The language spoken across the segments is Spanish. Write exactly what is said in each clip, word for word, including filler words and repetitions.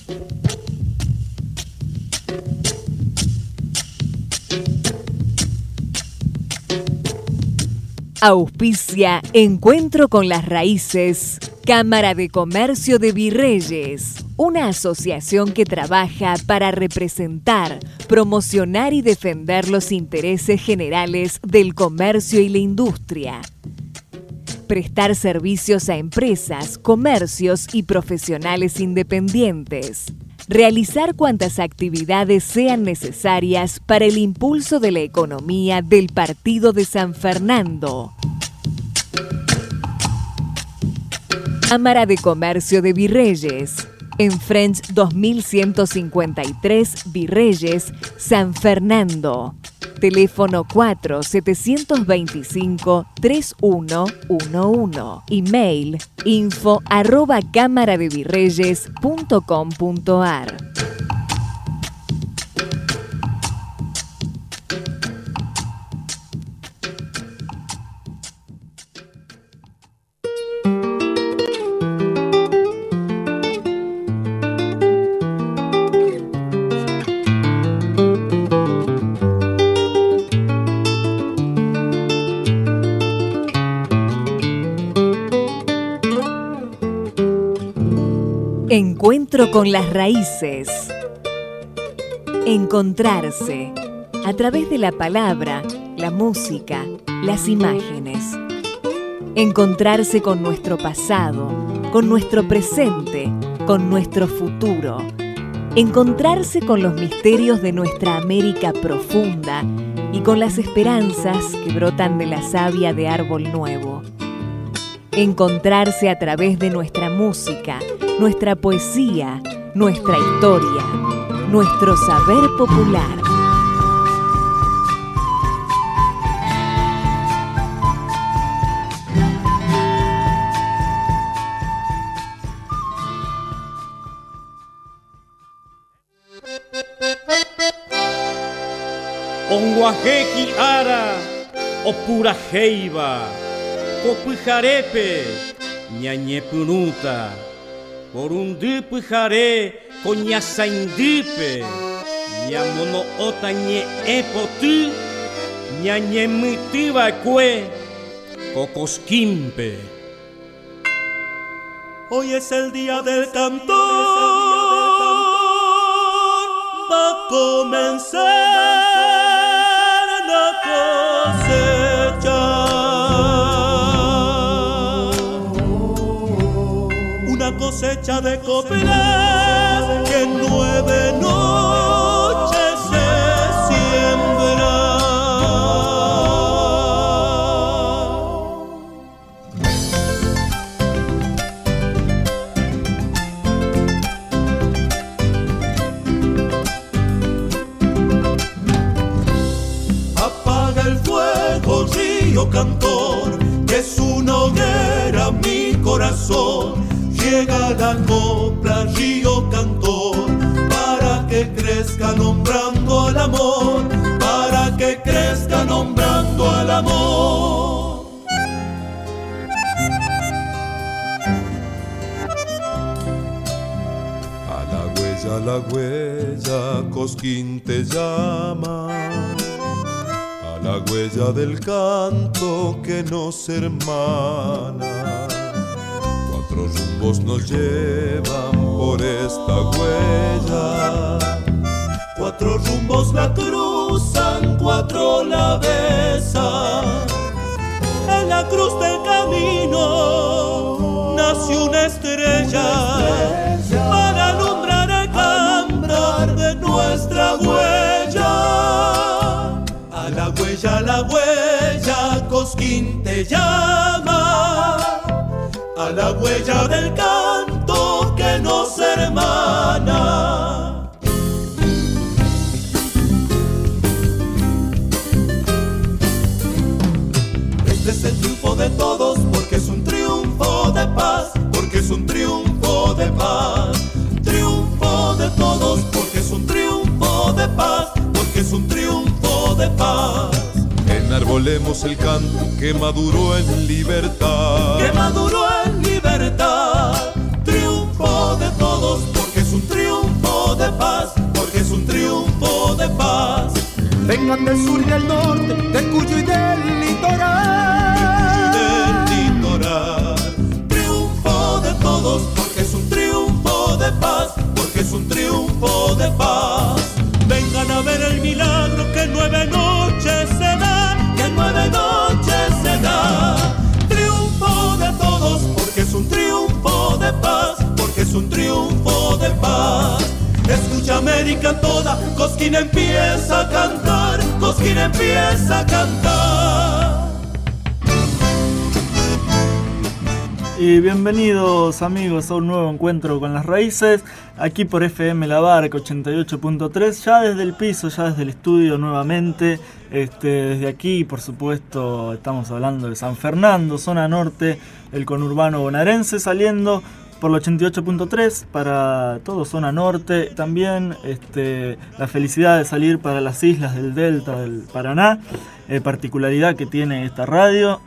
Auspicia Encuentro con las Raíces, Cámara de Comercio de Virreyes, una asociación que trabaja para representar, promocionar y defender los intereses generales del comercio y la industria. Prestar servicios a empresas, comercios y profesionales independientes. Realizar cuantas actividades sean necesarias para el impulso de la economía del Partido de San Fernando. Cámara de Comercio de Virreyes, en French dos mil ciento cincuenta y tres Virreyes, San Fernando. Teléfono cuatro siete dos cinco, tres uno uno uno. Email info arroba cámaradevirreyes punto com punto ar. Encuentro con las raíces. Encontrarse a través de la palabra, la música, las imágenes. Encontrarse con nuestro pasado, con nuestro presente, con nuestro futuro. Encontrarse con los misterios de nuestra América profunda y con las esperanzas que brotan de la savia de árbol nuevo. Encontrarse a través de nuestra música, nuestra poesía, nuestra historia, nuestro saber popular. Onguajeji ara, opura jeiba, copujarepe, ñañepunuta. Por un dupe jare con ña saindupe, ña mono ota ñe epotu, ña ñe mutiba cue, cocosquimpe. Hoy es el día del cantor, va a comenzar la cosecha. Cosecha de coplas que en nueve noches se siembra. Apaga el fuego, río cantor, que es una hoguera mi corazón. Llega la copla, río cantor, para que crezca nombrando al amor, para que crezca nombrando al amor. A la huella, a la huella, Cosquín te llama, a la huella del canto que nos hermana. Cuatro rumbos nos llevan por esta huella, cuatro rumbos la cruzan, cuatro la besan. En la cruz del camino nació una estrella, para alumbrar el cantar de nuestra huella. A la huella, a la huella, Cosquín te llama, a la huella del canto que nos hermana. Este es el triunfo de todos, porque es un triunfo de paz, porque es un triunfo de paz. Triunfo de todos, porque es un triunfo de paz, porque es un triunfo de paz. Enarbolemos el canto que maduró en libertad, que maduró en libertad. Triunfo de todos, porque es un triunfo vengan del sur y del norte, de Cuyo y del litoral. Del litoral. Triunfo de todos, porque es un triunfo de paz, porque es un triunfo de paz. Vengan a ver el milagro que en nueve noches se da, que en nueve noches se da. Triunfo de todos, porque es un triunfo de paz, porque es un triunfo de paz. Escucha América toda, Cosquín empieza a cantar, Cosquín empieza a cantar. Y bienvenidos amigos a un nuevo encuentro con las raíces, aquí por F M La Barca ochenta y ocho punto tres, ya desde el piso, ya desde el estudio nuevamente. Este, desde aquí, por supuesto, estamos hablando de San Fernando, zona norte, el conurbano bonaerense, saliendo por el ochenta y ocho punto tres para todo zona norte. También este, la felicidad de salir para las islas del Delta del Paraná, eh, particularidad que tiene esta radio.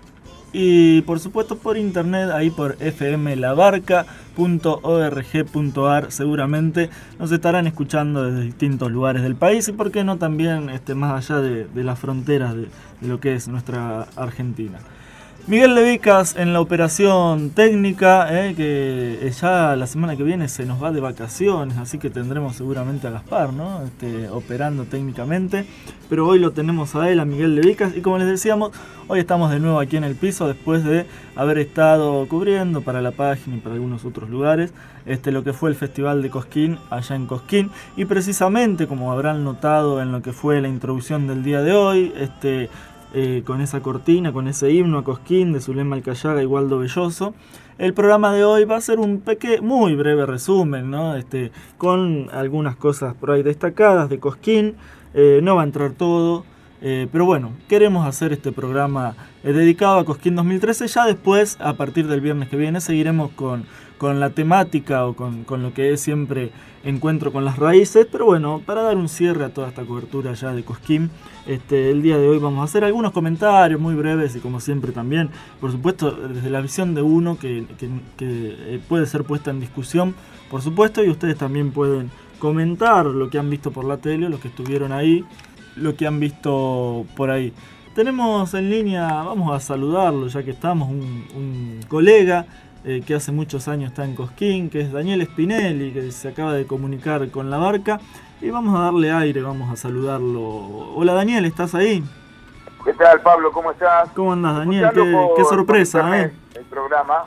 Y por supuesto por internet, ahí por f m la barca punto org punto a r, seguramente nos estarán escuchando desde distintos lugares del país y por qué no también este, más allá de, de las fronteras de, de lo que es nuestra Argentina. Miguel Levicas en la operación técnica, eh, que ya la semana que viene se nos va de vacaciones, así que tendremos seguramente a Gaspar, ¿no? Este, operando técnicamente, pero hoy lo tenemos a él, a Miguel Levicas, y como les decíamos, hoy estamos de nuevo aquí en el piso después de haber estado cubriendo para la página y para algunos otros lugares este, lo que fue el Festival de Cosquín allá en Cosquín, y precisamente como habrán notado en lo que fue la introducción del día de hoy, este... Eh, con esa cortina, con ese himno a Cosquín de Zulema Alcayaga y Waldo Belloso. El programa de hoy va a ser un pequeño, muy breve resumen, ¿no? Este, con algunas cosas por ahí destacadas de Cosquín. Eh, no va a entrar todo, eh, pero bueno, queremos hacer este programa eh, dedicado a Cosquín dos mil trece. Ya después, a partir del viernes que viene, seguiremos con, con la temática o con, con lo que es siempre Encuentro con las Raíces. Pero bueno, para dar un cierre a toda esta cobertura ya de Cosquín, Este, el día de hoy vamos a hacer algunos comentarios muy breves y como siempre también, por supuesto, desde la visión de uno que, que, que puede ser puesta en discusión, por supuesto, y ustedes también pueden comentar lo que han visto por la tele, los que estuvieron ahí, lo que han visto por ahí. Tenemos en línea, vamos a saludarlo ya que estamos, un, un colega eh, que hace muchos años está en Cosquín, que es Daniel Spinelli, que se acaba de comunicar con La Barca. Y vamos a darle aire, vamos a saludarlo. Hola Daniel, ¿estás ahí? ¿Qué tal, Pablo? ¿Cómo estás? ¿Cómo andás, Daniel? Qué, por, qué sorpresa, por ¿eh? El programa.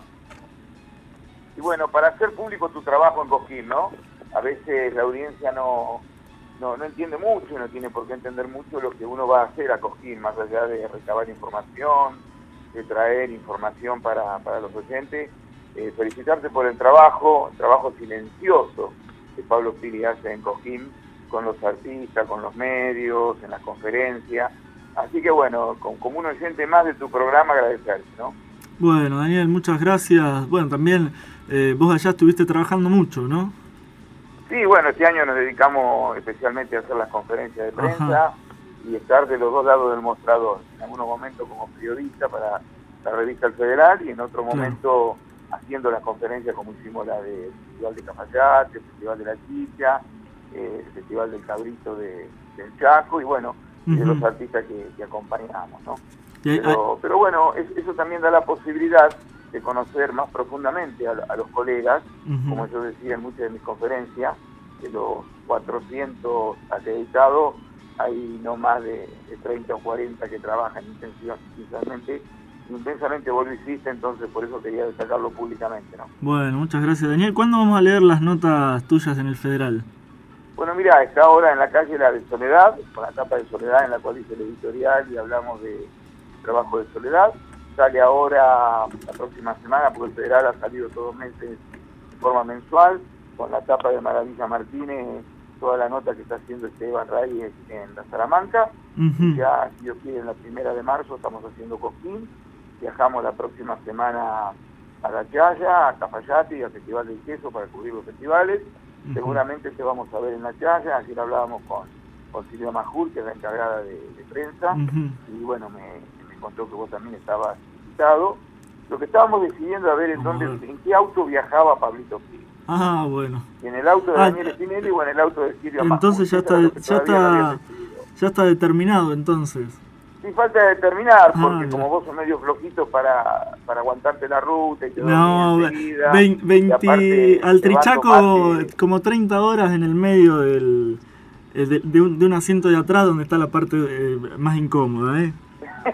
Y bueno, para hacer público tu trabajo en Cosquín, ¿no? A veces la audiencia no, no, no entiende mucho, no tiene por qué entender mucho lo que uno va a hacer a Cosquín, más allá de recabar información, de traer información para, para los oyentes. Eh, felicitarte por el trabajo, el trabajo silencioso que Pablo Piri hace en Cosquín, con los artistas, con los medios, en las conferencias. Así que bueno, con, como un oyente más de tu programa, agradecerte, ¿no? Bueno, Daniel, muchas gracias. Bueno, también eh, vos allá estuviste trabajando mucho, ¿no? Sí, bueno, este año nos dedicamos especialmente a hacer las conferencias de prensa. Ajá. Y estar de los dos lados del mostrador. En algunos momentos como periodista para la revista El Federal y en otro momento claro. haciendo las conferencias como hicimos la del Festival de Cafayate, el Festival de la Chicha, eh, el Festival del Cabrito de, del Chaco y bueno, uh-huh. de los artistas que, que acompañamos, ¿no? Sí, pero, pero bueno, es, eso también da la posibilidad de conocer más profundamente a, a los colegas, uh-huh. como yo decía en muchas de mis conferencias, de los cuatrocientos acreditados, hay no más de, de treinta o cuarenta que trabajan intensamente, intensamente vos lo hiciste, entonces por eso quería destacarlo públicamente, ¿no? Bueno, muchas gracias, Daniel. ¿Cuándo vamos a leer las notas tuyas en el Federal? Bueno, mira, está ahora en la calle la de Soledad, con la tapa de Soledad en la cual hice el editorial y hablamos de trabajo de Soledad. Sale ahora la próxima semana, porque el Federal ha salido todos los meses de forma mensual, con la tapa de Maravilla Martínez, toda la nota que está haciendo Esteban Reyes en la Salamanca. Uh-huh. Ya, si Dios quiere, en la primera de marzo estamos haciendo Cosquín. Viajamos la próxima semana a La Chaya, a Cafayate y al Festival del Queso para cubrir los festivales. Uh-huh. Seguramente te vamos a ver en La Chaya. Ayer hablábamos con, con Silvia Majul, que es la encargada de, de prensa. Uh-huh. Y bueno, me, me contó que vos también estabas invitado. Lo que estábamos decidiendo a ver en, dónde, en qué auto viajaba Pablito Piri. Ah, bueno. Y en el auto de ah, Daniel Spinelli o en el auto de Silvia Majul. Entonces ya está, ya está, ya está determinado entonces. Sí, falta determinar, Ah, porque ya. como vos sos medio flojito para, para aguantarte la ruta y te No, dormís enseguida, vein- y veinte aparte al te va a Trichaco, tomarte- como treinta horas en el medio del, eh, de, de un, de un asiento de atrás donde está la parte eh, más incómoda, ¿eh?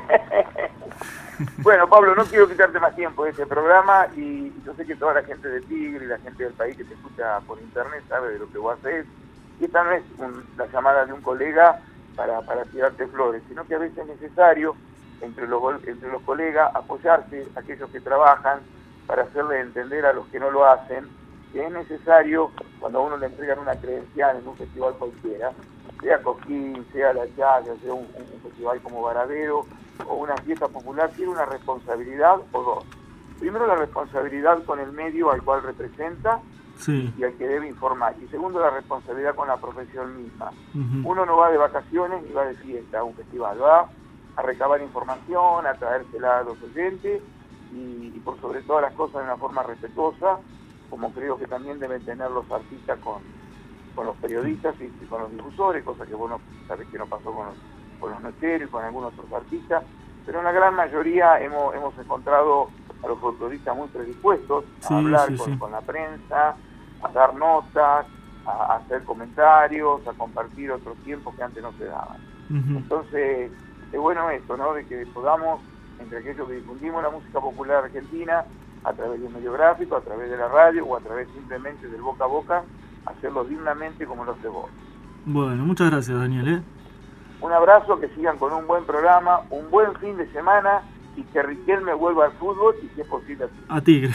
Bueno, Pablo, no quiero quitarte más tiempo de este programa y yo sé que toda la gente de Tigre y la gente del país que te escucha por internet sabe de lo que vos haces. Y esta no es un- la llamada de un colega para, para tirarte flores, sino que a veces es necesario entre los, entre los colegas apoyarse a aquellos que trabajan para hacerle entender a los que no lo hacen que es necesario, cuando a uno le entregan una credencial en un festival cualquiera, sea Cosquín, sea La Chacra, sea un, un festival como Varadero o una fiesta popular, tiene una responsabilidad o dos. Primero, la responsabilidad con el medio al cual representa Sí. y al que debe informar. Y segundo, la responsabilidad con la profesión misma. Ujú. Uno no va de vacaciones ni va de fiesta a un festival, va a recabar información, a traérsela a los oyentes y, y por sobre todas las cosas de una forma respetuosa, como creo que también deben tener los artistas con, con los periodistas y, y con los difusores, cosa que vos no sabés que no pasó con los, con los nocheros y con algunos otros artistas, pero en la gran mayoría hemos, hemos encontrado a los folcloristas muy predispuestos a Sí, hablar sí, con, sí. con la prensa, a dar notas, a, a hacer comentarios, a compartir otros tiempos que antes no se daban. Ujú. Entonces, es bueno esto, ¿no? De que podamos, entre aquellos que difundimos la música popular argentina, a través de un medio gráfico, a través de la radio o a través simplemente del boca a boca, hacerlo dignamente como lo hace vos. Bueno, muchas gracias, Daniel, ¿eh? Un abrazo, que sigan con un buen programa, un buen fin de semana y que Riquelme vuelva al fútbol y si es posible así. A Tigre.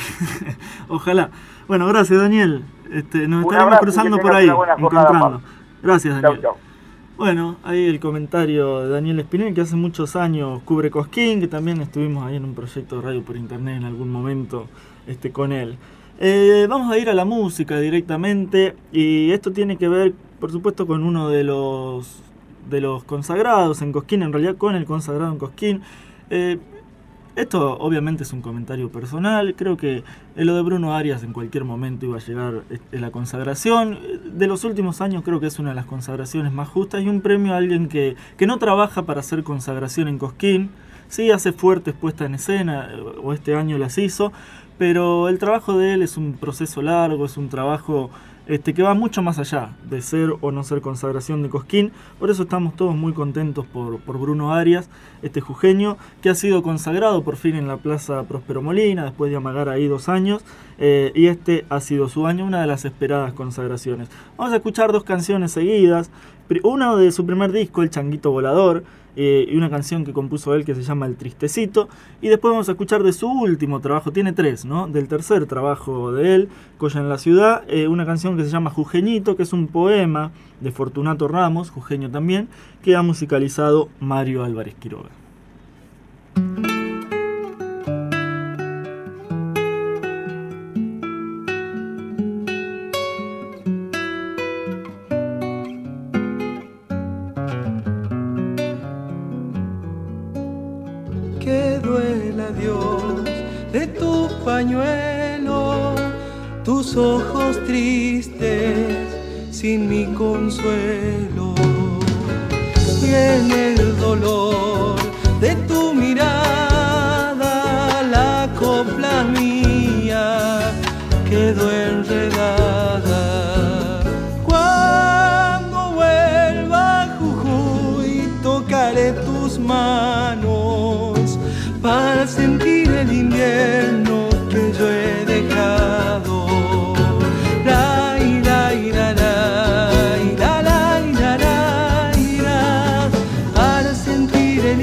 Ojalá. Bueno, gracias, Daniel. Este, nos Un estaremos abrazo y cruzando que por tengas ahí, una buena jornada, encontrando. Pablo. Gracias, Chau, Daniel. chau. Bueno, ahí el comentario de Daniel Espinel, que hace muchos años cubre Cosquín, que también estuvimos ahí en un proyecto de radio por internet en algún momento este, con él. Eh, vamos a ir a la música directamente, y esto tiene que ver, por supuesto, con uno de los, de los consagrados en Cosquín, en realidad con el consagrado en Cosquín. Eh, Esto obviamente es un comentario personal, creo que en lo de Bruno Arias en cualquier momento iba a llegar este, la consagración. De los últimos años creo que es una de las consagraciones más justas y un premio a alguien que, que no trabaja para hacer consagración en Cosquín, sí hace fuertes puestas en escena, o este año las hizo, pero el trabajo de él es un proceso largo, es un trabajo este, que va mucho más allá de ser o no ser consagración de Cosquín. Por eso estamos todos muy contentos por, por Bruno Arias, este jujeño, que ha sido consagrado por fin en la Plaza Próspero Molina, después de amagar ahí dos años, eh, y este ha sido su año, una de las esperadas consagraciones. Vamos a escuchar dos canciones seguidas, una de su primer disco, El Changuito Volador, eh, y una canción que compuso él que se llama El Tristecito, y después vamos a escuchar de su último trabajo, tiene tres, ¿no? Del tercer trabajo de él, Colla en la Ciudad, eh, una canción que se llama Jujeñito, que es un poema de Fortunato Ramos, jujeño también, que ha musicalizado Mario Álvarez Quiroga. Que duela, Dios, de tu pañuelo, tus ojos tristes, sin mi consuelo. Y en el dolor de tu mirada, la copla mía quedó enredada. Cuando vuelva a Jujuy, tocaré tus manos para sentir el invierno que yo he dejado. La, ira, ira, la, ira, la, ira, la, ira, para sentir el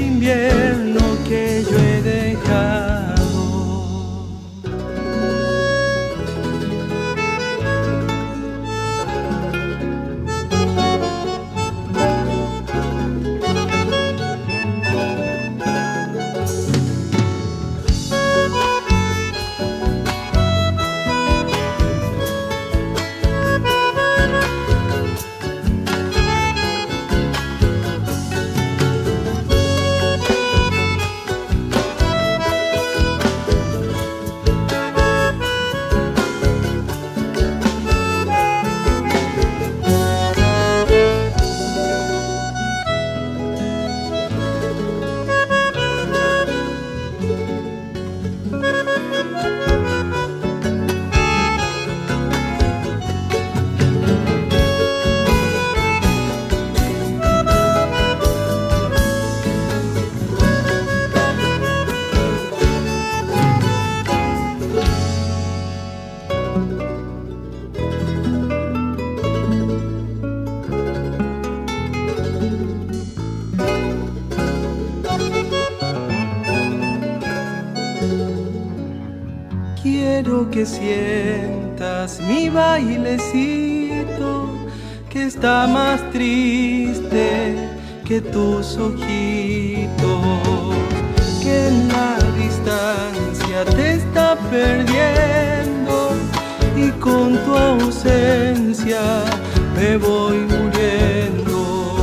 que sientas mi bailecito, que está más triste que tus ojitos, que en la distancia te está perdiendo y con tu ausencia me voy muriendo.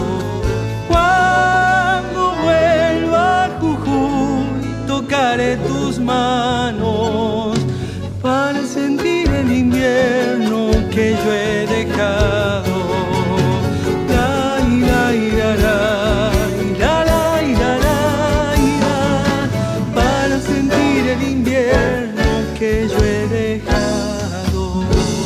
Cuando vuelva a Jujuy tocaré tus manos para sentir el invierno que yo he dejado. Para sentir el invierno que yo he dejado.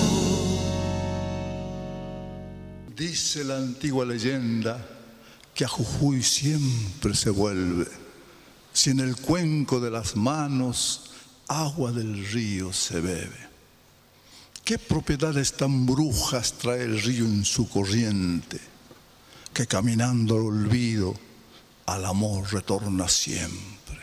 Dice la antigua leyenda que a Jujuy siempre se vuelve, si en el cuenco de las manos agua del río se bebe. ¿Qué propiedades tan brujas trae el río en su corriente, que caminando al olvido al amor retorna siempre?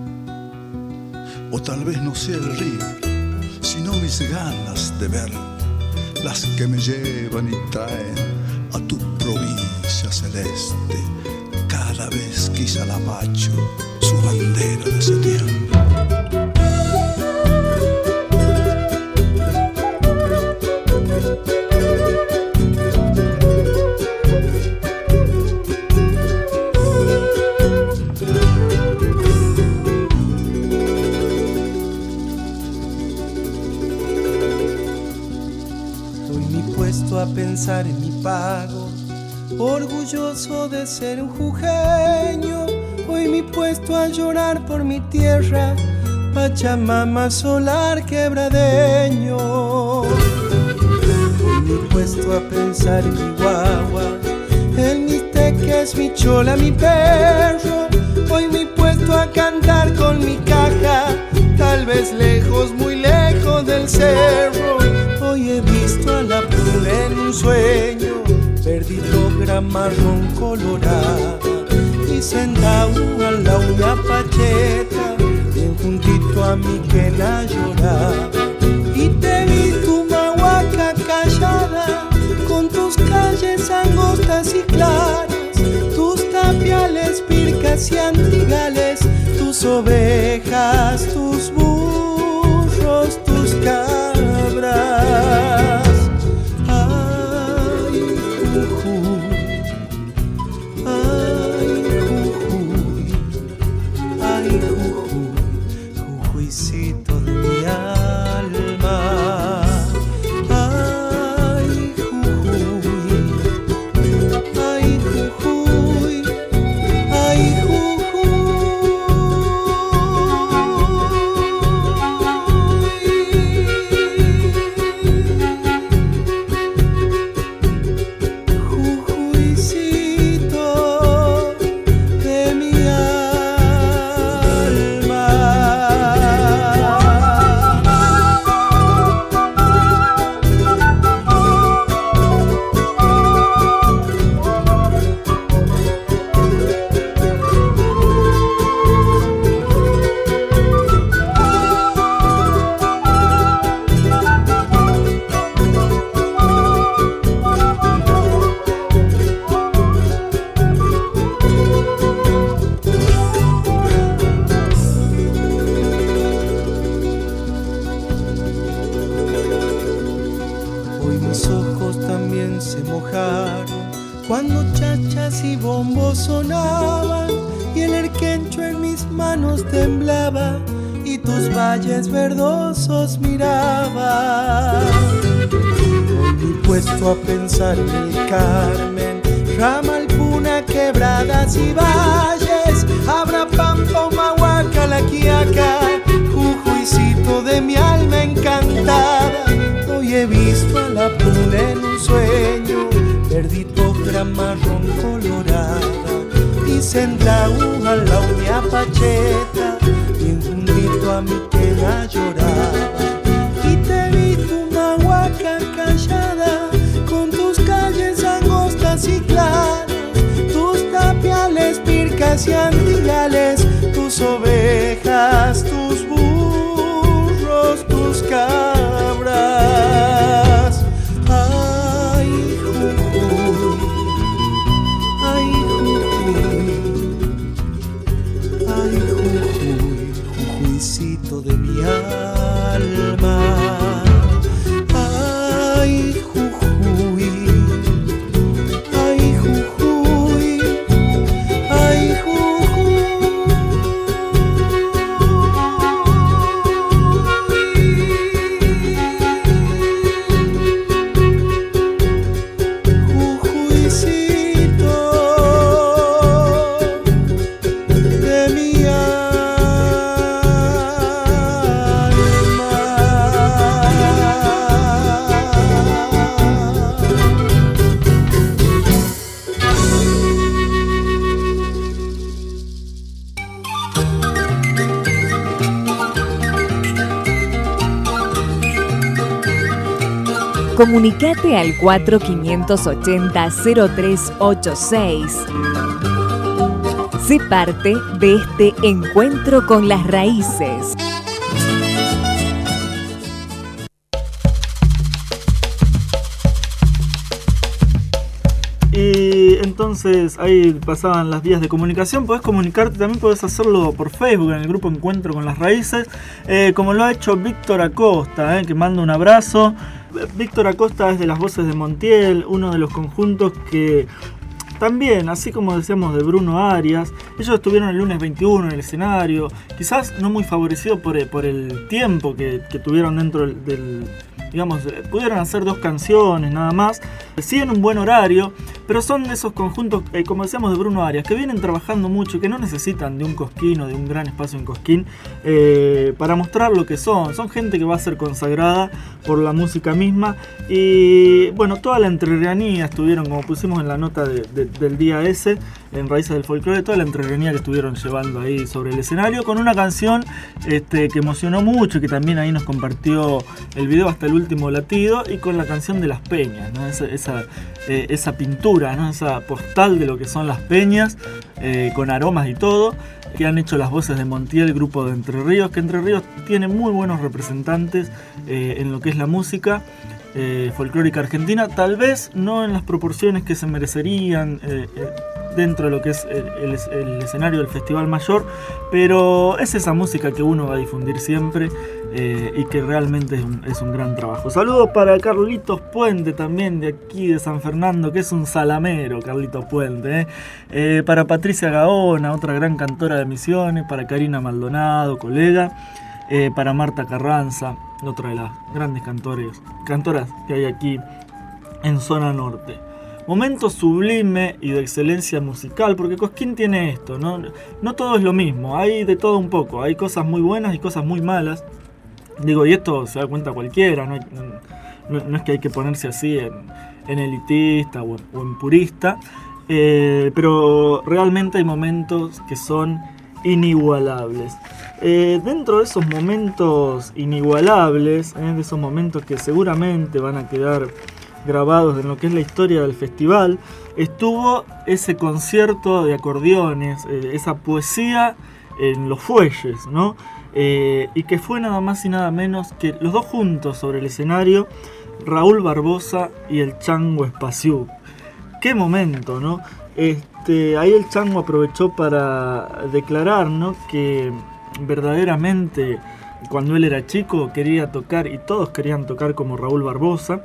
O tal vez no sea el río, sino mis ganas de ver, las que me llevan y traen a tu provincia celeste, cada vez que Izalapacho su bandera de septiembre. A pensar en mi pago, orgulloso de ser un jujeño. Hoy me he puesto a llorar por mi tierra, Pachamama solar quebradeño. Hoy me he puesto a pensar en mi guagua, en mis teques, mi chola, mi perro. Hoy me he puesto a cantar con mi caja, tal vez lejos, muy lejos del cerro. Hoy he visto a la pruna en un sueño, perdido gran marrón colorada, y sentado a la uña pacheta, bien juntito a mi quena lloraba. Y te vi tu mahuaca callada, con tus calles angostas y claras, tus tapiales, pircas y antigales, tus ovejas, tus burros, tus cabras. Ay, Jujuy, ay, Jujuy, ay, Jujuy, Jujuycito de mi alma. Ay, Jujuy, ay, Jujuy, ay, Jujuy. Cuando chachas y bombos sonaban y el erquencho en mis manos temblaba y tus valles verdosos miraba. Hoy me he puesto a pensar en el Carmen, Ramal, Puna, quebradas y valles, Abra, Pampa, Humahuaca, La Quiaca, Jujuycito de mi alma encantada. Hoy he visto a la Puna en un sueño, perdido gran marrón colorada, y sentado a la uña pacheta, bien juntito a mi quena lloraba. Y te vi tu mahuaca callada, con tus calles angostas y claras, tus tapiales, pircas y antigales, tus ovejas, tus burros, tus cabras. Comunicate al cuatro quinientos ochenta cero tres ochenta y seis. Sé parte de este encuentro con las raíces. Y entonces ahí pasaban las vías de comunicación. Podés comunicarte, también podés hacerlo por Facebook en el grupo Encuentro con las Raíces, eh, como lo ha hecho Víctor Acosta, eh, que manda un abrazo. Víctor Acosta es de las Voces de Montiel, uno de los conjuntos que también, así como decíamos de Bruno Arias, ellos estuvieron el lunes veintiuno en el escenario, quizás no muy favorecido por, por el tiempo que, que tuvieron dentro del, del digamos, pudieron hacer dos canciones nada más, sí en un buen horario, pero son de esos conjuntos, eh, como decíamos de Bruno Arias, que vienen trabajando mucho y que no necesitan de un Cosquín o de un gran espacio en Cosquín eh, para mostrar lo que son. Son gente que va a ser consagrada por la música misma y bueno, toda la entrerrianía estuvieron, como pusimos en la nota de, de, del día ese, en Raíces del Folclore, toda la entrerrianía que estuvieron llevando ahí sobre el escenario con una canción este, que emocionó mucho y que también ahí nos compartió el video hasta el último latido, y con la canción de las peñas, ¿no? esa, esa, eh, esa pintura, ¿no? Esa postal de lo que son las peñas, eh, con aromas y todo, que han hecho las Voces de Montiel, grupo de Entre Ríos, que Entre Ríos tiene muy buenos representantes eh, en lo que es la música eh, folclórica argentina, tal vez no en las proporciones que se merecerían eh, eh, dentro de lo que es el, el, el escenario del Festival Mayor, pero es esa música que uno va a difundir siempre eh, y que realmente es un, es un gran trabajo. Saludos para Carlitos Puente, también de aquí de San Fernando, que es un salamero, Carlitos Puente. Eh. Eh, para Patricia Gaona, otra gran cantora de Misiones, para Karina Maldonado, colega, eh, para Marta Carranza, otra de las grandes cantores, cantoras que hay aquí en Zona Norte. Momento sublime y de excelencia musical, porque Cosquín tiene esto, ¿no? No todo es lo mismo, hay de todo un poco, hay cosas muy buenas y cosas muy malas. Digo, y esto se da cuenta cualquiera, no, hay, no, no es que hay que ponerse así en, en elitista o, o en purista, eh, pero realmente hay momentos que son inigualables. Eh, dentro de esos momentos inigualables, eh, de esos momentos que seguramente van a quedar grabados en lo que es la historia del festival, estuvo ese concierto de acordeones, eh, esa poesía en los fuelles, ¿no? Eh, y que fue nada más y nada menos que los dos juntos sobre el escenario, Raúl Barbosa y el Chango Espaciú. ¡Qué momento!, ¿no? Este, ahí el Chango aprovechó para declarar, ¿no?, que verdaderamente cuando él era chico quería tocar, y todos querían tocar como Raúl Barbosa.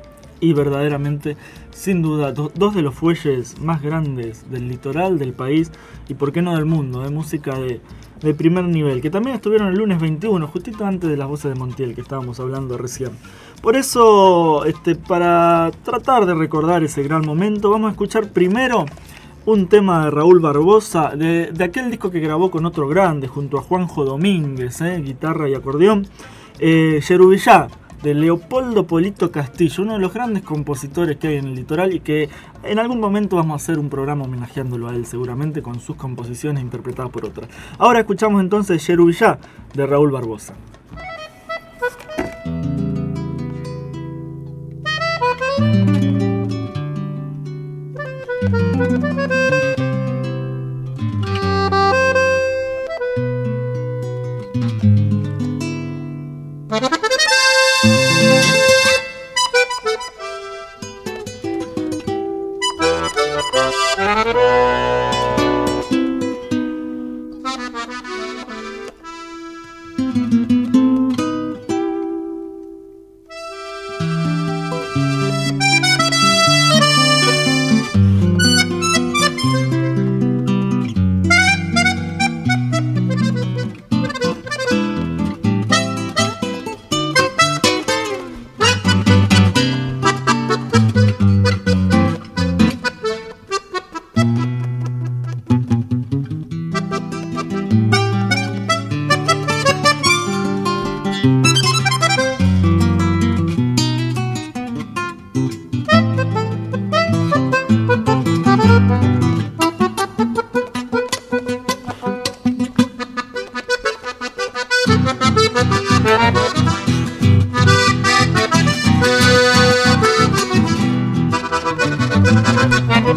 Y verdaderamente, sin duda, do, dos de los fuelles más grandes del litoral, del país y por qué no del mundo, de música de, de primer nivel, que también estuvieron el lunes veintiuno, justito antes de las Voces de Montiel que estábamos hablando recién. Por eso, este, para tratar de recordar ese gran momento, vamos a escuchar primero un tema de Raúl Barbosa, de, de aquel disco que grabó con otro grande, junto a Juanjo Domínguez, eh, guitarra y acordeón, eh, Yerubillá, de Leopoldo Polito Castillo, uno de los grandes compositores que hay en el litoral y que en algún momento vamos a hacer un programa homenajeándolo a él, seguramente con sus composiciones interpretadas por otras. Ahora escuchamos entonces Yerubillá de Raúl Barbosa.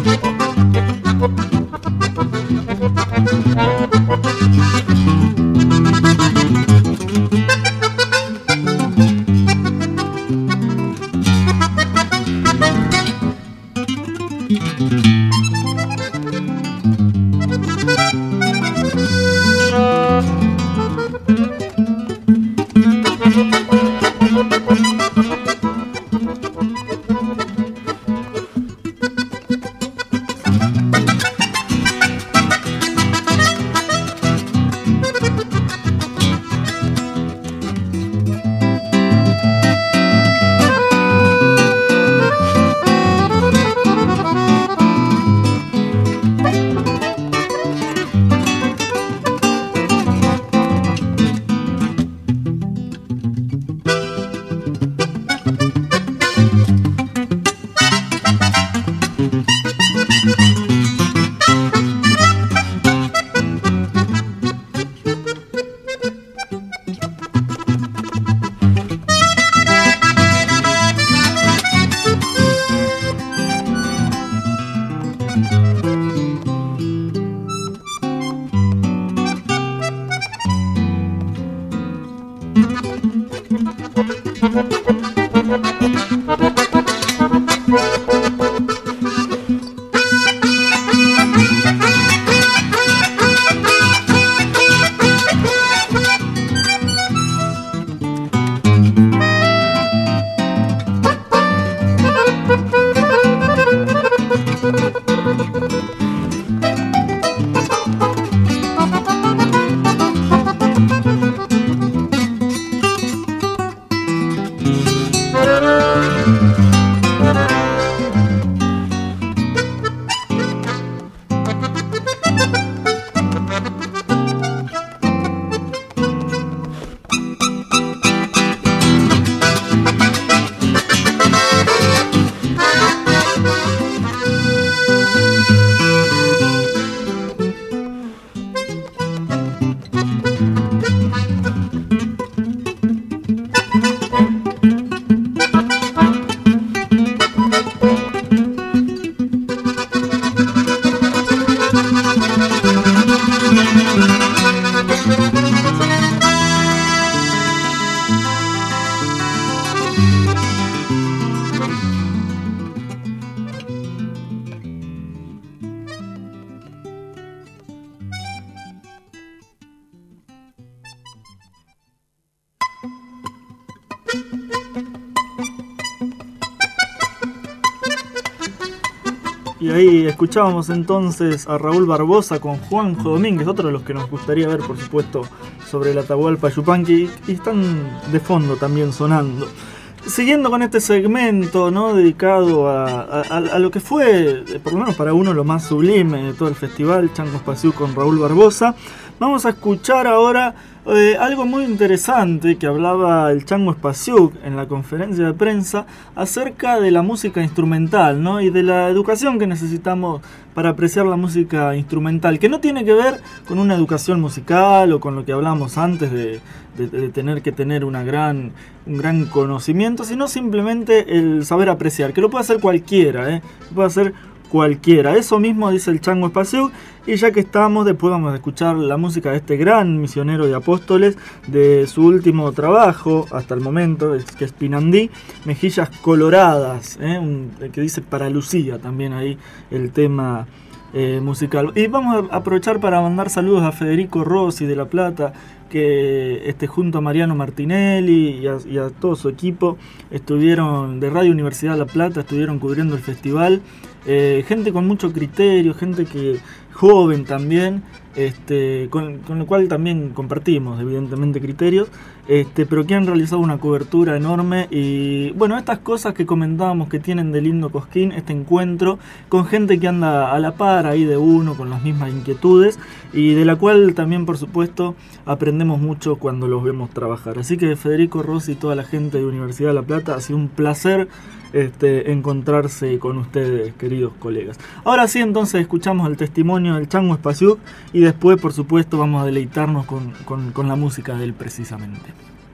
Y ahí escuchábamos entonces a Raúl Barbosa con Juanjo Domínguez, otro de los que nos gustaría ver, por supuesto, sobre el Atahualpa Yupanqui, y están de fondo también sonando. Siguiendo con este segmento, ¿no?, dedicado a, a, a lo que fue, por lo menos para uno, lo más sublime de todo el festival, Chango Espaciú con Raúl Barbosa, vamos a escuchar ahora eh, algo muy interesante que hablaba el Chango Espaciú en la conferencia de prensa acerca de la música instrumental, ¿no?, y de la educación que necesitamos para apreciar la música instrumental, que no tiene que ver con una educación musical o con lo que hablamos antes de, de, de tener que tener una gran, un gran conocimiento, sino simplemente el saber apreciar, que lo puede hacer cualquiera, ¿eh? Lo puede hacer cualquiera. Eso mismo dice el Chango Espaciú. Y ya que estamos, después vamos a escuchar la música de este gran misionero de Apóstoles, de su último trabajo hasta el momento, que es Pinandí, Mejillas Coloradas, ¿eh? Un, que dice para Lucía también ahí el tema eh, musical. Y vamos a aprovechar para mandar saludos a Federico Rossi de La Plata, que este, junto a Mariano Martinelli y a, y a todo su equipo estuvieron de Radio Universidad de La Plata, estuvieron cubriendo el festival. Eh, gente con mucho criterio, gente que joven también, este, con, con lo cual también compartimos evidentemente criterios, este, pero que han realizado una cobertura enorme. Y bueno, estas cosas que comentábamos que tienen de lindo Cosquín, este encuentro con gente que anda a la par ahí de uno, con las mismas inquietudes, y de la cual también, por supuesto, aprendemos mucho cuando los vemos trabajar. Así que Federico Rossi y toda la gente de Universidad de La Plata, ha sido un placer Este, encontrarse con ustedes, queridos colegas. Ahora sí, entonces escuchamos el testimonio del Chango Espaciú y después, por supuesto, vamos a deleitarnos con, con, con la música de él precisamente.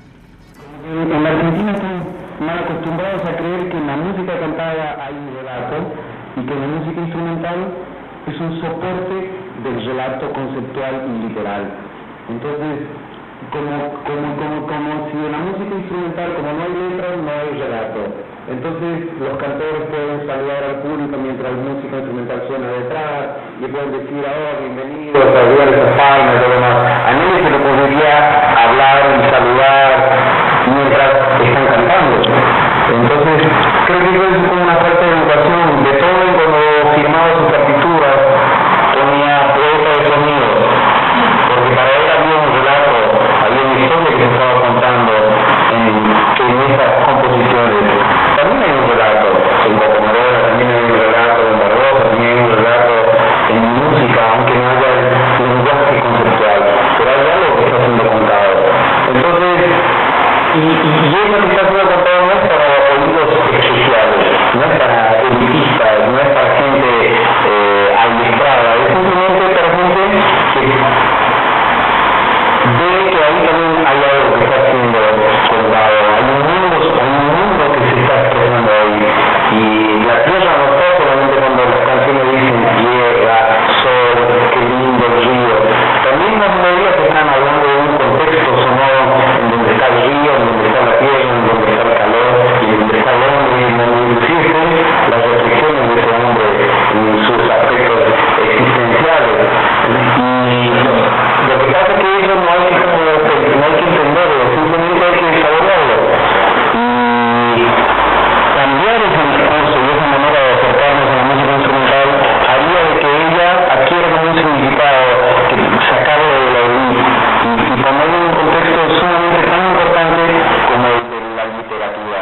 En la Argentina están mal acostumbrados a creer que en la música cantada hay un relato y que la música instrumental es un soporte del relato conceptual y literal. Entonces, como, como, como, como si en la música instrumental, como no hay letra, no hay relato. Entonces, los cantores pueden saludar al público mientras la música instrumental suena detrás, y pueden decir, oh, bienvenidos, saludar esa palma y todo demás. A nadie se le podría hablar y saludar mientras están cantando. Entonces, creo que eso es como una falta de educación. Beethoven, cuando firmaba sus partituras, ponía poeta de sonido, porque para él había un relato, había una historia que se estaba contando en, en esas composiciones. También hay un relato en Bocamadera, también hay un relato en Barbosa, también hay un relato en música, aunque no haya el lenguaje conceptual, pero hay algo que está siendo contado. Entonces, y, y, y eso que está siendo contado no es para oídos especiales, no es para elitistas, no es para gente eh, adiestrada, es simplemente para gente que ve que ahí también hay algo que está siendo contado, hay un mundo, hay un mundo que se está expresando ahí, y la tierra no está solamente cuando las canciones dicen tierra, sol, qué lindo el río, también las melodías están hablando de un contexto sonoro en donde está el río, en donde está la tierra, en donde está el calor, y en donde está el hombre, y en donde existen las reflexiones de ese hombre en sus aspectos existenciales. Y lo que pasa es que eso no hay que, no hay que entenderlo, simplemente hay que saborearlo. Y cambiar ese discurso y esa manera de acercarnos a la música instrumental haría de que ella adquiera como un significado, que sacarlo de la elite y, y ponerlo en un contexto sumamente tan importante como el de la literatura.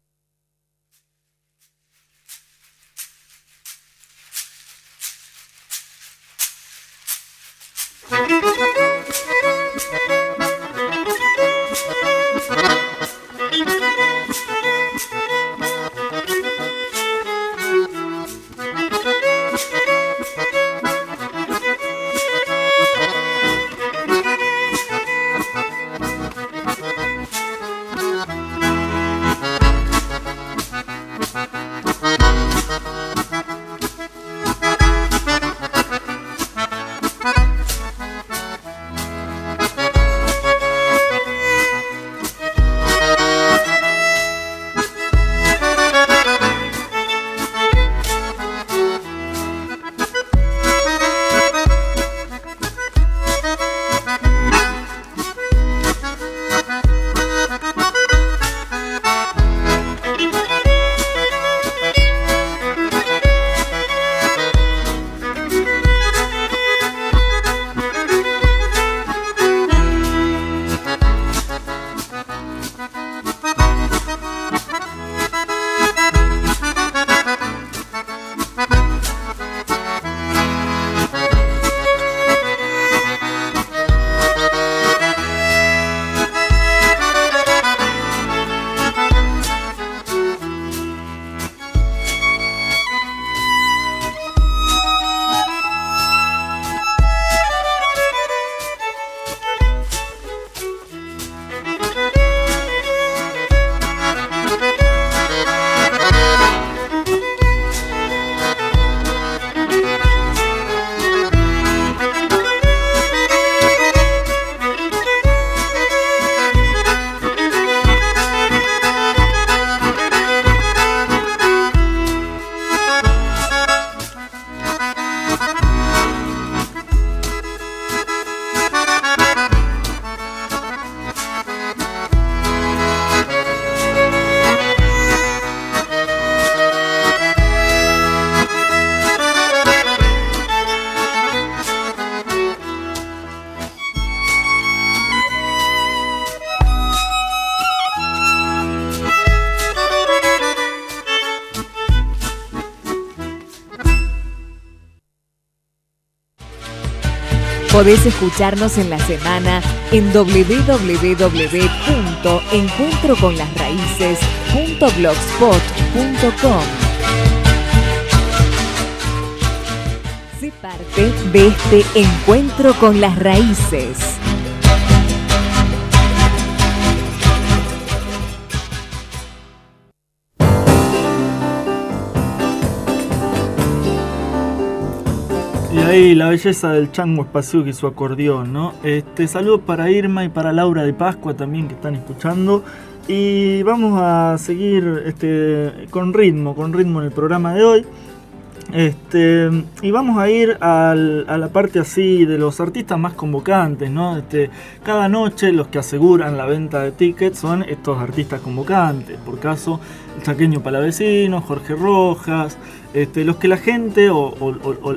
Podés escucharnos en la semana en doble u doble u doble u punto encuentro con las raíces punto blogspot punto com. Sé parte de este encuentro con las raíces. ahí la belleza del Chango Espasiuk y su acordeón, ¿no? Este, saludos para Irma y para Laura de Pascua también que están escuchando. Y vamos a seguir este, con ritmo, con ritmo en el programa de hoy. Este, y vamos a ir al, a la parte así de los artistas más convocantes, ¿no? Este, cada noche los que aseguran la venta de tickets son estos artistas convocantes. Por caso, el Chaqueño Palavecino, Jorge Rojas, este, los que la gente o, o, o, o,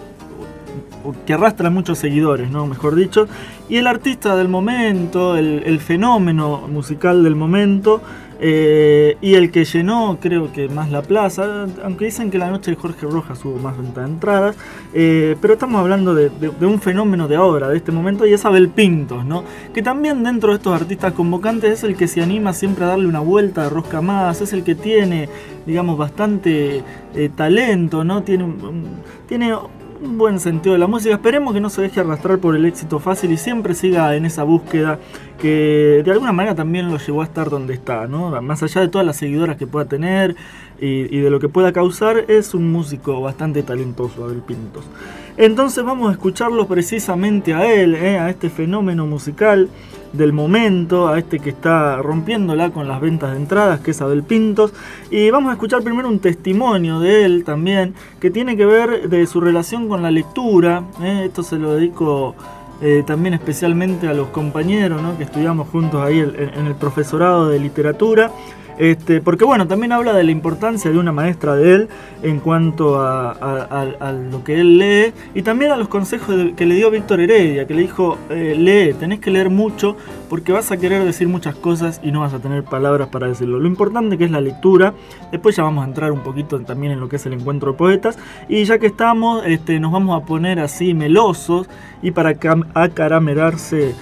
o, o que arrastra muchos seguidores, ¿no? Mejor dicho. Y el artista del momento, el, el fenómeno musical del momento. Eh, y el que llenó, creo que más la plaza, aunque dicen que la noche de Jorge Rojas hubo más venta de entradas, eh, pero estamos hablando de, de, de un fenómeno de ahora, de este momento, y es Abel Pintos, ¿no? Que también dentro de estos artistas convocantes es el que se anima siempre a darle una vuelta de rosca más, es el que tiene, digamos, bastante eh, talento, ¿no? Tiene un, tiene un buen sentido de la música. Esperemos que no se deje arrastrar por el éxito fácil y siempre siga en esa búsqueda que de alguna manera también lo llevó a estar donde está, ¿no? Más allá de todas las seguidoras que pueda tener y, y de lo que pueda causar, es un músico bastante talentoso, Abel Pintos. Entonces vamos a escucharlo precisamente a él, ¿eh? A este fenómeno musical del momento, a este que está rompiéndola con las ventas de entradas, que es Abel Pintos. Y vamos a escuchar primero un testimonio de él también, que tiene que ver de su relación con la lectura, ¿eh? Esto se lo dedico eh, también especialmente a los compañeros, ¿no? Que estudiamos juntos ahí el, en el profesorado de literatura. Este, porque bueno, también habla de la importancia de una maestra de él en cuanto a, a, a, a lo que él lee, y también a los consejos de, que le dio Víctor Heredia, que le dijo, eh, lee, tenés que leer mucho porque vas a querer decir muchas cosas y no vas a tener palabras para decirlo. Lo importante que es la lectura. Después ya vamos a entrar un poquito también en lo que es el encuentro de poetas, y ya que estamos, este, nos vamos a poner así melosos, y para acaramelarse,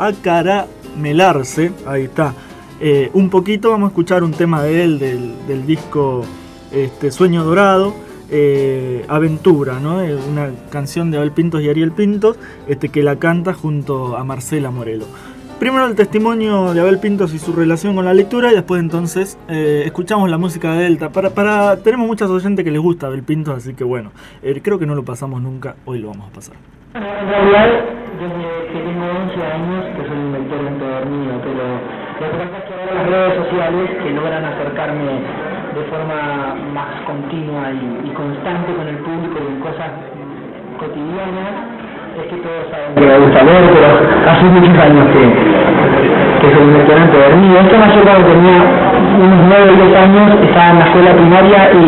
acaramelarse, ahí está. Eh, un poquito vamos a escuchar un tema de él, del, del disco este, Sueño Dorado, eh, Aventura, ¿no? Eh, una canción de Abel Pintos y Ariel Pintos, este, que la canta junto a Marcela Morelo. Primero el testimonio de Abel Pintos y su relación con la lectura, y después entonces eh, escuchamos la música de Delta. Para, para, tenemos muchas oyentes que les gusta Abel Pintos, así que bueno, eh, creo que no lo pasamos nunca, hoy lo vamos a pasar. En realidad, desde que tengo once años, que soy un lector empedernido, pero lo que pasa es que ahora las redes sociales que logran acercarme de forma más continua y, y constante con el público y en cosas cotidianas, es que todos saben que me gusta leer, pero hace muchos años que, que soy un lector empedernido. Esto nació cuando tenía unos nueve o diez años, estaba en la escuela primaria y,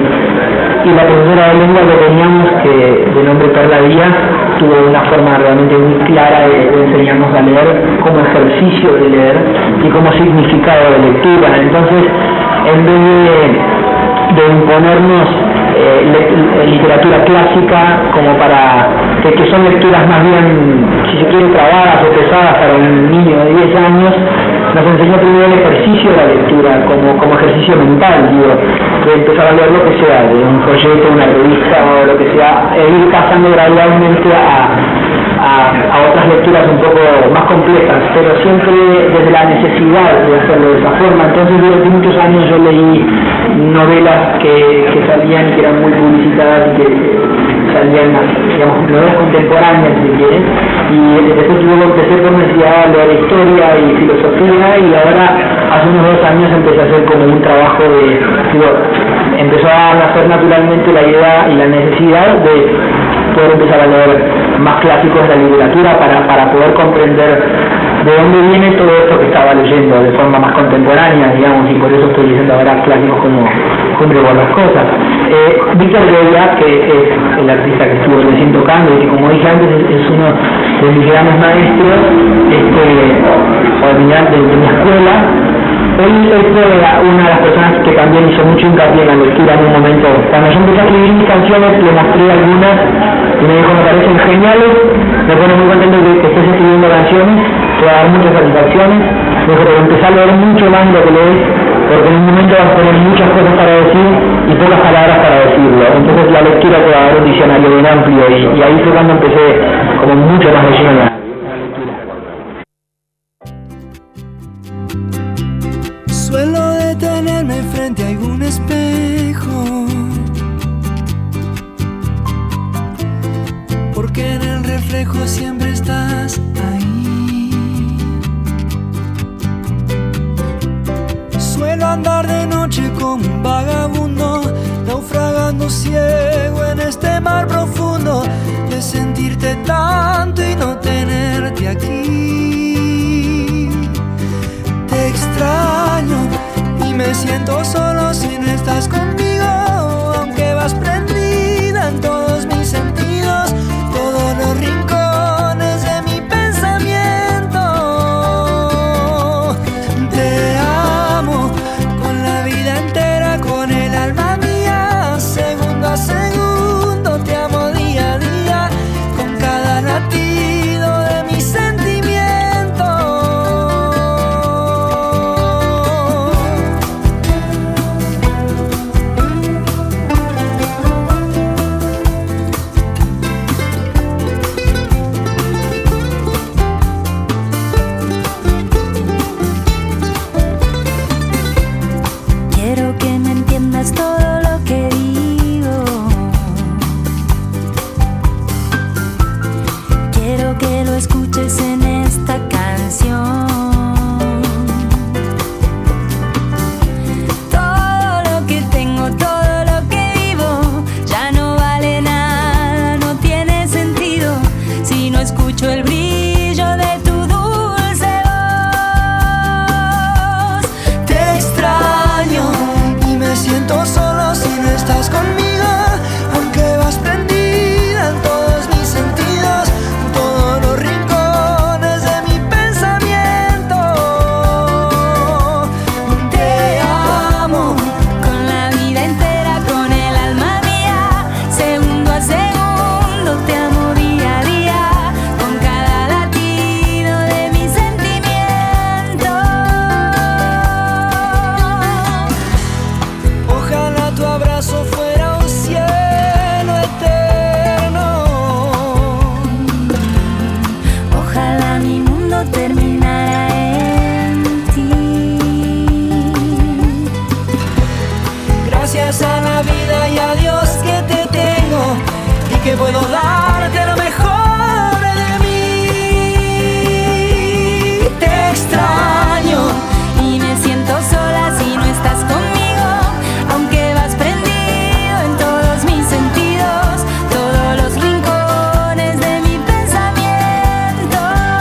y la profesora de lengua que teníamos, que de nombre Perla Díaz, tuvo una forma realmente muy clara de, de enseñarnos a leer como ejercicio de leer y como significado de lectura. Entonces, en vez de, de imponernos eh, le, literatura clásica como para que, que son lecturas más bien, si se quiere, trabadas o pesadas para un niño de diez años, nos enseñó primero el ejercicio de la lectura como, como ejercicio mental, digo, de empezar a leer lo que sea, de un folleto, una revista o lo que sea, e ir pasando gradualmente a, a, a otras lecturas un poco más complejas, pero siempre desde la necesidad de hacerlo de esa forma. Entonces durante muchos años yo leí novelas que, que salían y que eran muy publicitadas y que salían, digamos, novelas contemporáneas, si quieren, y después tuve que empecé por necesidad a leer historia y filosofía, y ahora hace unos dos años empecé a hacer como un trabajo de, digo, empezó a nacer naturalmente la idea y la necesidad de poder empezar a leer más clásicos de la literatura para, para poder comprender de dónde viene todo esto que estaba leyendo de forma más contemporánea, digamos, y por eso estoy leyendo ahora clásicos como Cumbre por las Cosas. Eh, Víctor Heredia, que es el artista que estuvo recién tocando y que, como dije antes, es, es uno de mis grandes maestros, este, o de mi, de, de mi escuela. Él, él fue una de las personas que también hizo mucho hincapié en la lectura en un momento. Cuando yo empecé a escribir mis canciones, le mostré algunas y me dijo, me parecen geniales, me pone muy contento de que estés escribiendo canciones, te va a dar muchas satisfacciones. Me dijo, pero empecé a leer mucho más de lo que lees, porque en un momento vas a tener muchas cosas para decir y pocas palabras para decirlo. Entonces la lectura te va a dar un diccionario bien amplio, y, y ahí fue cuando empecé como mucho más de lleno en la Suelo detenerme frente a algún espejo siento solo si no estás conmigo, aunque vas prendida en todos mis sentidos, todos los rincones de mi pensamiento. Te amo con la vida entera, con el alma mía, segundo a segundo te amo día a día, con cada latido de mi sentimiento. Quiero que me entiendas todo lo que digo. Quiero que lo escuches en esta canción. Todo lo que tengo, todo lo que vivo, ya no vale nada, no tiene sentido si no escucho el brillo de tu dulce voz. Te extraño y me siento solo si no estás conmigo, aunque vas prendida en todos mis sentidos, en todos los rincones de mi pensamiento. Te amo Con la vida entera, con el alma mía, segundo a segundo te amo día a día, con cada latido de mi sentimiento. Ojalá tu abrazo fuera un cielo eterno. Ojalá mi mundo terminara en ti. Gracias a la vida y a Dios que te tengo y que puedo darte lo mejor de mí. Te extraño Y me siento sola si no estás conmigo, aunque vas prendido en todos mis sentidos, todos los rincones de mi pensamiento.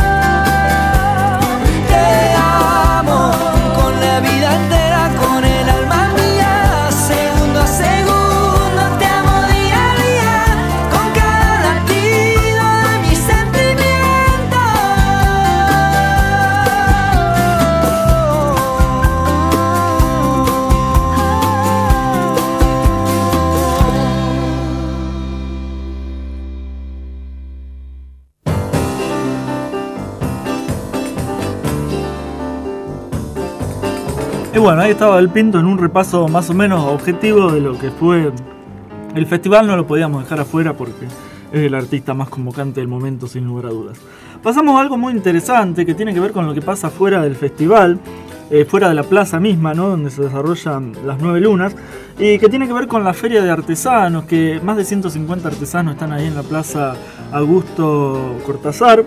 Te amo con la vida entera, con el alma mía, segundo a segundo te amo día a día, con cada latido de mi sentimiento. Y bueno, ahí estaba El Pinto en un repaso más o menos objetivo de lo que fue el festival. No lo podíamos dejar afuera porque es el artista más convocante del momento, sin lugar a dudas. Pasamos a algo muy interesante que tiene que ver con lo que pasa fuera del festival, eh, fuera de la plaza misma, ¿no?, donde se desarrollan las nueve lunas, y que tiene que ver con la feria de artesanos, que más de ciento cincuenta artesanos están ahí en la plaza Augusto Cortázar.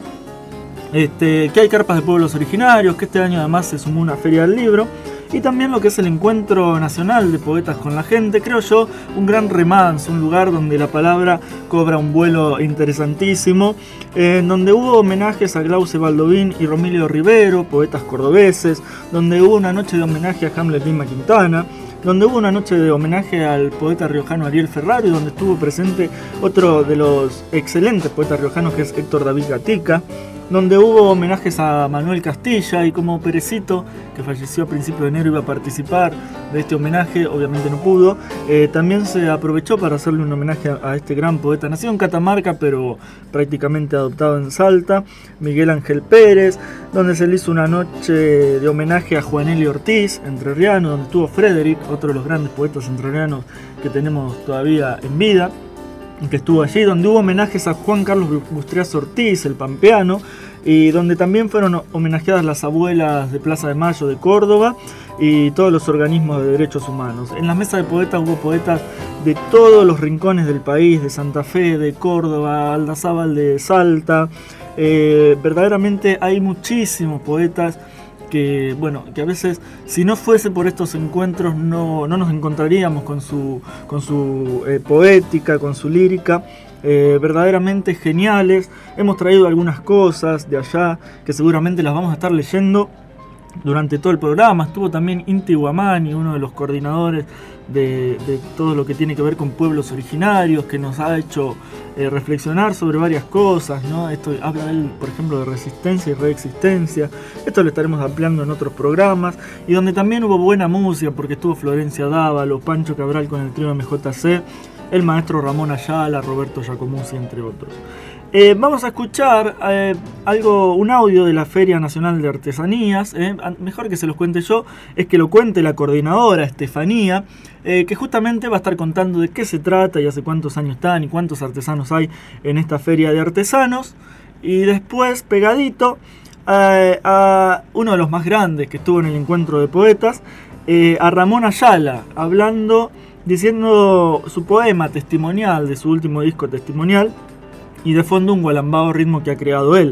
Este, que hay carpas de pueblos originarios, que este año además se sumó una feria del libro, y también lo que es el Encuentro Nacional de Poetas con la Gente. Creo yo un gran remanso, un lugar donde la palabra cobra un vuelo interesantísimo, eh, en donde hubo homenajes a Glauce Baldovín y Romilio Rivero, poetas cordobeses, donde hubo una noche de homenaje a Hamlet Lima Quintana, donde hubo una noche de homenaje al poeta riojano Ariel Ferraro, y donde estuvo presente otro de los excelentes poetas riojanos, que es Héctor David Gatica, donde hubo homenajes a Manuel Castilla, y como Perecito, que falleció a principios de enero, iba a participar de este homenaje, obviamente no pudo, eh, también se aprovechó para hacerle un homenaje a, a este gran poeta, nacido en Catamarca, pero prácticamente adoptado en Salta, Miguel Ángel Pérez, donde se le hizo una noche de homenaje a Juan Elio Ortiz, entrerriano, donde estuvo Frederick, otro de los grandes poetas entrerrianos que tenemos todavía en vida, que estuvo allí, donde hubo homenajes a Juan Carlos Bustriazo Ortiz, el pampeano, y donde también fueron homenajeadas las abuelas de Plaza de Mayo de Córdoba y todos los organismos de derechos humanos. En las mesas de poetas hubo poetas de todos los rincones del país, de Santa Fe, de Córdoba, Aldazábal de Salta. Eh, verdaderamente hay muchísimos poetas que, bueno, que a veces, si no fuese por estos encuentros, no, no nos encontraríamos con su, con su eh, poética, con su lírica, eh, verdaderamente geniales. Hemos traído algunas cosas de allá que seguramente las vamos a estar leyendo durante todo el programa. Estuvo también Inti Guamani, uno de los coordinadores de, de todo lo que tiene que ver con pueblos originarios, que nos ha hecho eh, reflexionar sobre varias cosas, ¿no? Esto habla él, por ejemplo, de resistencia y reexistencia. Esto lo estaremos ampliando en otros programas, y donde también hubo buena música, porque estuvo Florencia Dávalo, Pancho Cabral con el trío M J C, el maestro Ramón Ayala, Roberto Giacomuzzi, entre otros. Eh, vamos a escuchar eh, algo, un audio de la Feria Nacional de Artesanías. Eh. Mejor que se los cuente yo, es que lo cuente la coordinadora Estefanía, eh, que justamente va a estar contando de qué se trata y hace cuántos años están y cuántos artesanos hay en esta Feria de Artesanos. Y después, pegadito, eh, a uno de los más grandes que estuvo en el encuentro de poetas, eh, a Ramón Ayala, hablando, diciendo su poema testimonial de su último disco testimonial, y de fondo un gualambao ritmo que ha creado él.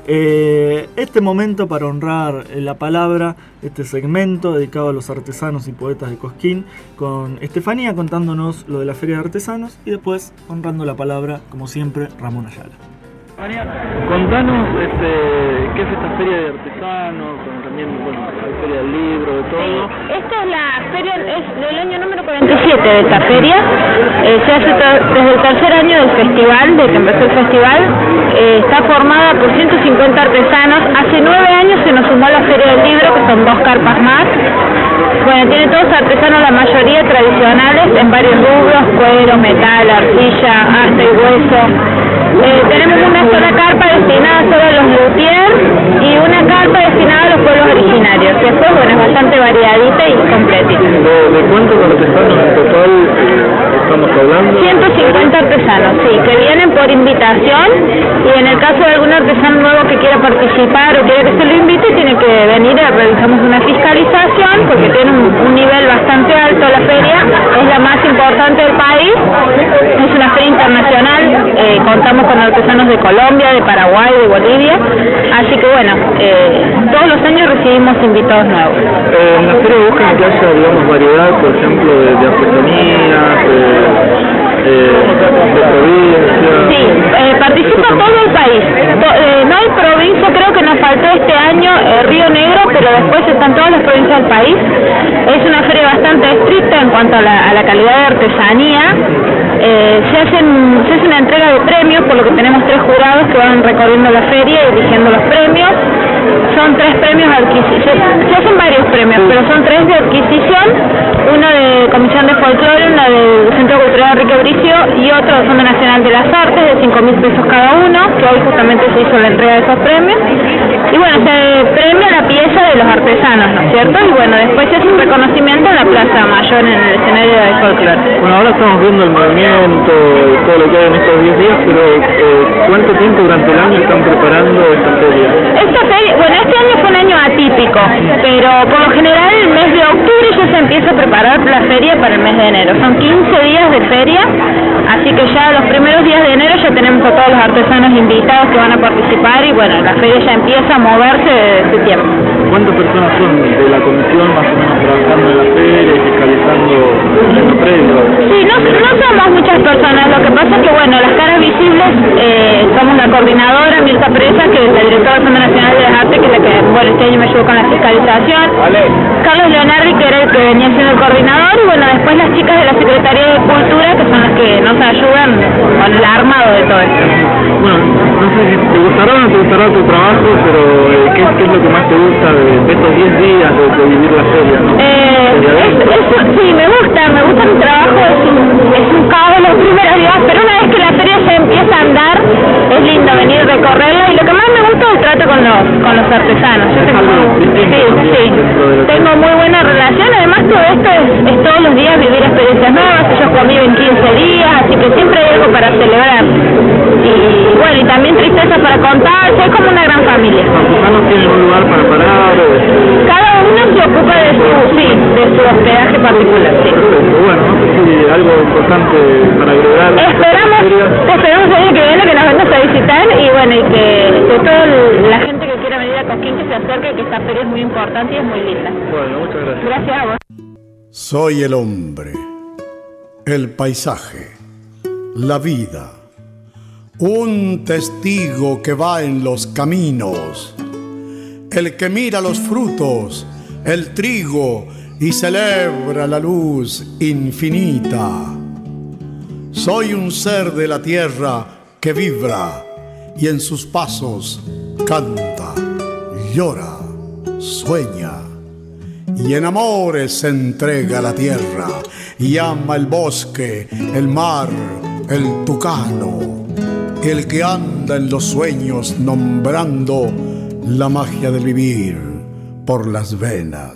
Eh, este momento para honrar la palabra, este segmento dedicado a los artesanos y poetas de Cosquín, con Estefanía contándonos lo de la Feria de Artesanos, y después honrando la palabra, como siempre, Ramón Ayala. Contanos este, qué es esta Feria de Artesanos, también bueno, la Feria del Libro, de todo. Sí, esta es la feria, es del año número cuarenta y siete de esta feria. Eh, se hace desde el tercer año del festival, desde que empezó el festival. Eh, está formada por ciento cincuenta artesanos. Hace nueve años se nos sumó la Feria del Libro, que son dos carpas más. Bueno, tiene todos artesanos, la mayoría tradicionales, en varios rubros: cuero, metal, arcilla, asta y hueso. Eh, tenemos una sola carpa destinada solo a los luthiers y una carpa destinada a los pueblos originarios. Después, bueno, es bastante variadita y completita. ¿De, de cuántos artesanos en total eh, estamos hablando? ciento cincuenta artesanos, sí, que vienen por invitación, y en el caso de algún artesano nuevo que quiera participar o quiera que se lo invite, tiene que venir a realizamos una fiscalización, porque tiene un, un nivel bastante alto la feria, es la más importante del país, es una feria internacional, eh, contamos con artesanos de Colombia, de Paraguay, de Bolivia, así que bueno, eh, todos los años recibimos invitados nuevos. Eh, en la feria buscan que haya, digamos, variedad, por ejemplo, de, de artesanías, de, eh, de provincias. Sí, eh, participa todo el país, to, eh, no hay provincia, creo que nos faltó este año eh, Río Negro, pero después están todas las provincias del país. Es una feria bastante estricta en cuanto a la, a la calidad de artesanía. Eh, se, hacen, se hace una entrega de premios, por lo que tenemos tres jurados que van recorriendo la feria y eligiendo los premios. Son tres premios de adquisición, se, se hacen varios premios, pero son tres de adquisición, uno de Comisión de Folclore, uno del Centro Cultural Enrique Bricio y otro del Fondo Nacional de las Artes, de cinco mil pesos cada uno, que hoy justamente se hizo la entrega de esos premios. Y bueno, se premia la pieza de los artesanos, ¿no es cierto? Y bueno, después se hace un reconocimiento en la Plaza Mayor, en el escenario de folclore. Bueno, ahora estamos viendo el movimiento y todo lo que hay en estos diez días, pero eh, ¿cuánto tiempo durante el año están preparando esta feria? Esta feria, bueno, este año fue un año atípico, pero por lo general el mes de octubre ya se empieza a preparar la feria para el mes de enero. Son quince días de feria, así que ya los primeros días de enero ya tenemos a todos los artesanos invitados que van a participar, y bueno, la feria ya empieza a moverse desde tiempo. ¿Cuántas personas son de la comisión más o menos trabajando en la feria y fiscalizando los predios? Sí, no, no somos muchas personas, lo que pasa es que bueno, las caras visibles eh, somos la coordinadora Mirta Presa, que es la directora del Fondo Nacional de las Artes, que es la que, bueno, este año me ayudó con la fiscalización. Vale. Carlos Leonardi, que era el que venía siendo el coordinador, y bueno, después las chicas de la Secretaría de Cultura, que son las que nos ayudan con el armado de todo esto. Bueno, no sé si te gustará o no te gustará tu trabajo, pero eh, ¿qué, ¿qué es lo que más te gusta de, de estos diez días de, de vivir la feria, ¿no? Eh, es, es, sí, me gusta, me gusta mi trabajo, es un, es un caos los primeros días, pero una vez que la feria se empieza a andar, es lindo venir a recorrerla, y lo que más me gusta es el trato con los, con los artesanos. Yo tengo, sí, sí, tengo muy buena relación, además todo esto es, es todos los días vivir experiencias nuevas, ellos conviven quince días, así que siempre hay algo para celebrar. Y bueno, y también tristeza para contar, es como una gran familia. ¿Los artesanos tienen un lugar para parar? Cada uno se ocupa de su, sí, de su hospedaje particular, sí. Bueno, no sé si algo importante para agregar. Esperamos, esperamos el año que viene que nos vengas a visitar, y bueno, y que, que toda la gente que quiera venir a Cosquín que se acerque, que esta feria es muy importante y es muy linda. Bueno, muchas gracias. Gracias a vos. Soy el hombre, el paisaje, la vida, un testigo que va en los caminos, el que mira los frutos, el trigo, y celebra la luz infinita. Soy un ser de la tierra que vibra y en sus pasos canta, llora, sueña y en amores se entrega a la tierra y ama el bosque, el mar, el tucano, el que anda en los sueños nombrando la magia de vivir por las venas.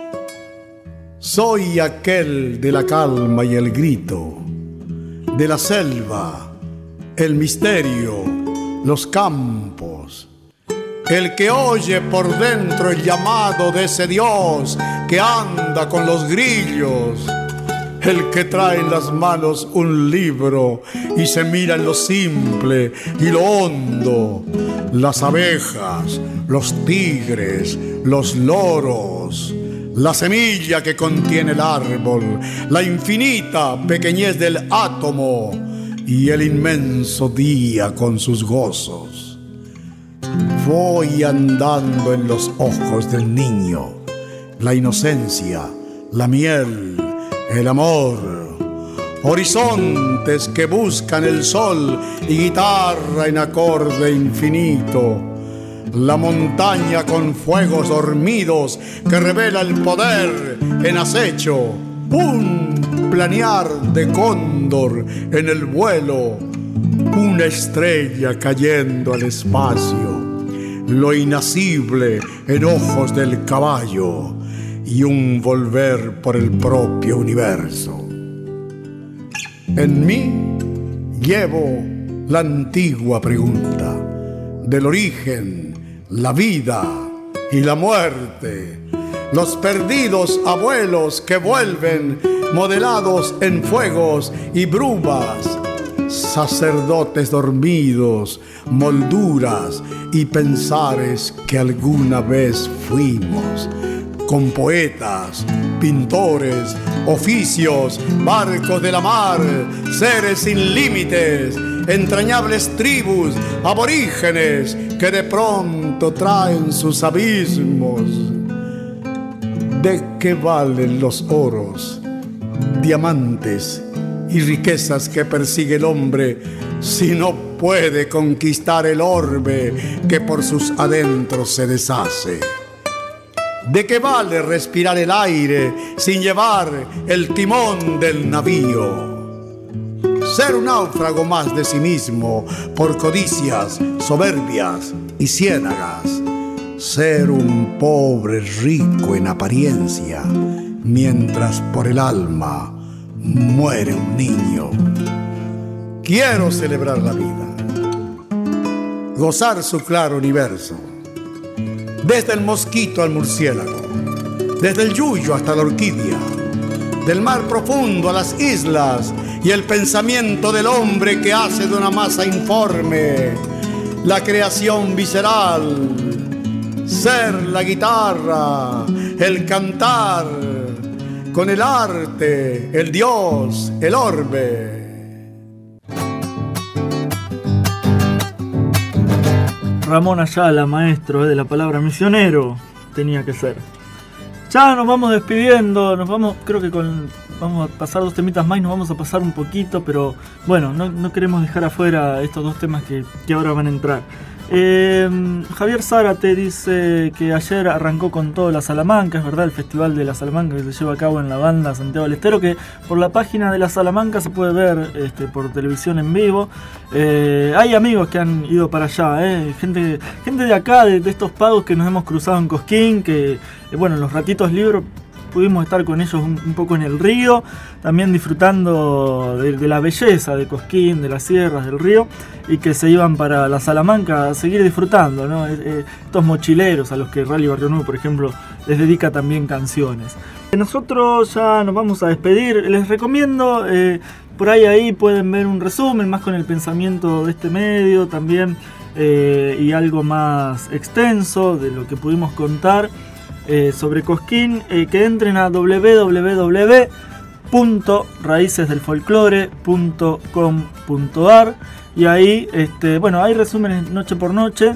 Soy aquel de la calma y el grito, de la selva, el misterio, los campos, el que oye por dentro el llamado de ese Dios que anda con los grillos, el que trae en las manos un libro y se mira en lo simple y lo hondo, las abejas, los tigres, los loros, la semilla que contiene el árbol, la infinita pequeñez del átomo y el inmenso día con sus gozos. Voy andando en los ojos del niño, la inocencia, la miel, el amor, horizontes que buscan el sol y guitarra en acorde infinito. La montaña con fuegos dormidos que revela el poder en acecho. Un planear de cóndor en el vuelo. Una estrella cayendo al espacio. Lo inasible en ojos del caballo. Y un volver por el propio universo. En mí llevo la antigua pregunta del origen, la vida y la muerte, los perdidos abuelos que vuelven modelados en fuegos y brumas, sacerdotes dormidos, molduras y pensares que alguna vez fuimos, con poetas, pintores, oficios, barcos de la mar, seres sin límites, entrañables tribus, aborígenes que de pronto traen sus abismos. ¿De qué valen los oros, diamantes y riquezas que persigue el hombre si no puede conquistar el orbe que por sus adentros se deshace? ¿De qué vale respirar el aire sin llevar el timón del navío? Ser un náufrago más de sí mismo por codicias, soberbias y ciénagas. Ser un pobre rico en apariencia, mientras por el alma muere un niño. Quiero celebrar la vida, gozar su claro universo, desde el mosquito al murciélago, desde el yuyo hasta la orquídea, del mar profundo a las islas y el pensamiento del hombre que hace de una masa informe la creación visceral, ser la guitarra, el cantar, con el arte, el Dios, el orbe. Ramón Ayala, maestro eh, de la palabra misionero, tenía que ser. Ya nos vamos despidiendo, nos vamos, creo que con, vamos a pasar dos temitas más y nos vamos a pasar un poquito, pero bueno, no, no queremos dejar afuera estos dos temas que, que ahora van a entrar. Eh, Javier Zárate dice que ayer arrancó con todo la Salamanca, es verdad, el festival de la Salamanca que se lleva a cabo en la banda Santiago del Estero, que por la página de la Salamanca se puede ver este, por televisión en vivo. Eh, hay amigos que han ido para allá, eh, gente, gente de acá, de, de estos pagos que nos hemos cruzado en Cosquín, que eh, bueno, en los ratitos libres pudimos estar con ellos un, un poco en el río, también disfrutando de, de la belleza de Cosquín, de las sierras del río, y que se iban para la Salamanca a seguir disfrutando, ¿no? Eh, estos mochileros a los que Rally Barrio Nuevo, por ejemplo, les dedica también canciones. Nosotros ya nos vamos a despedir, les recomiendo, eh, por ahí ahí pueden ver un resumen más con el pensamiento de este medio también, eh, y algo más extenso de lo que pudimos contar Eh, sobre Cosquín, eh, que entren a doble u doble u doble u punto raíces del folclore punto com punto a r y ahí, este, bueno, hay resúmenes noche por noche,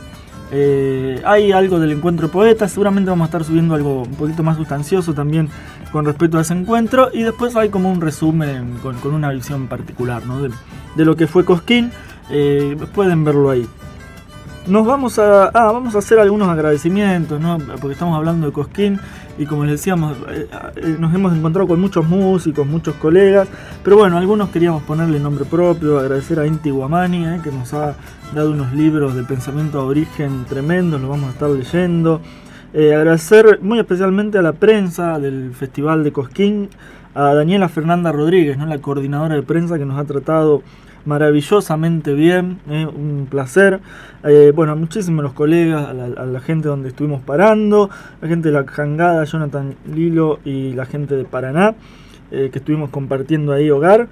Eh, hay algo del encuentro de poetas, seguramente vamos a estar subiendo algo un poquito más sustancioso también con respecto a ese encuentro, y después hay como un resumen con, con una visión particular, ¿no? de, de lo que fue Cosquín. Eh, pueden verlo ahí. Nos vamos a, ah, vamos a hacer algunos agradecimientos, ¿no? Porque estamos hablando de Cosquín y como les decíamos, eh, eh, nos hemos encontrado con muchos músicos, muchos colegas, pero bueno, algunos queríamos ponerle nombre propio, agradecer a Inti Guamani, eh, que nos ha dado unos libros de pensamiento de origen tremendos, los vamos a estar leyendo. Eh, agradecer muy especialmente a la prensa del Festival de Cosquín, a Daniela Fernanda Rodríguez, ¿no? La coordinadora de prensa, que nos ha tratado maravillosamente bien, eh, un placer. Eh, bueno, a muchísimos los colegas, a la, a la gente donde estuvimos parando, la gente de la Jangada, Jonathan Lilo y la gente de Paraná, eh, que estuvimos compartiendo ahí hogar.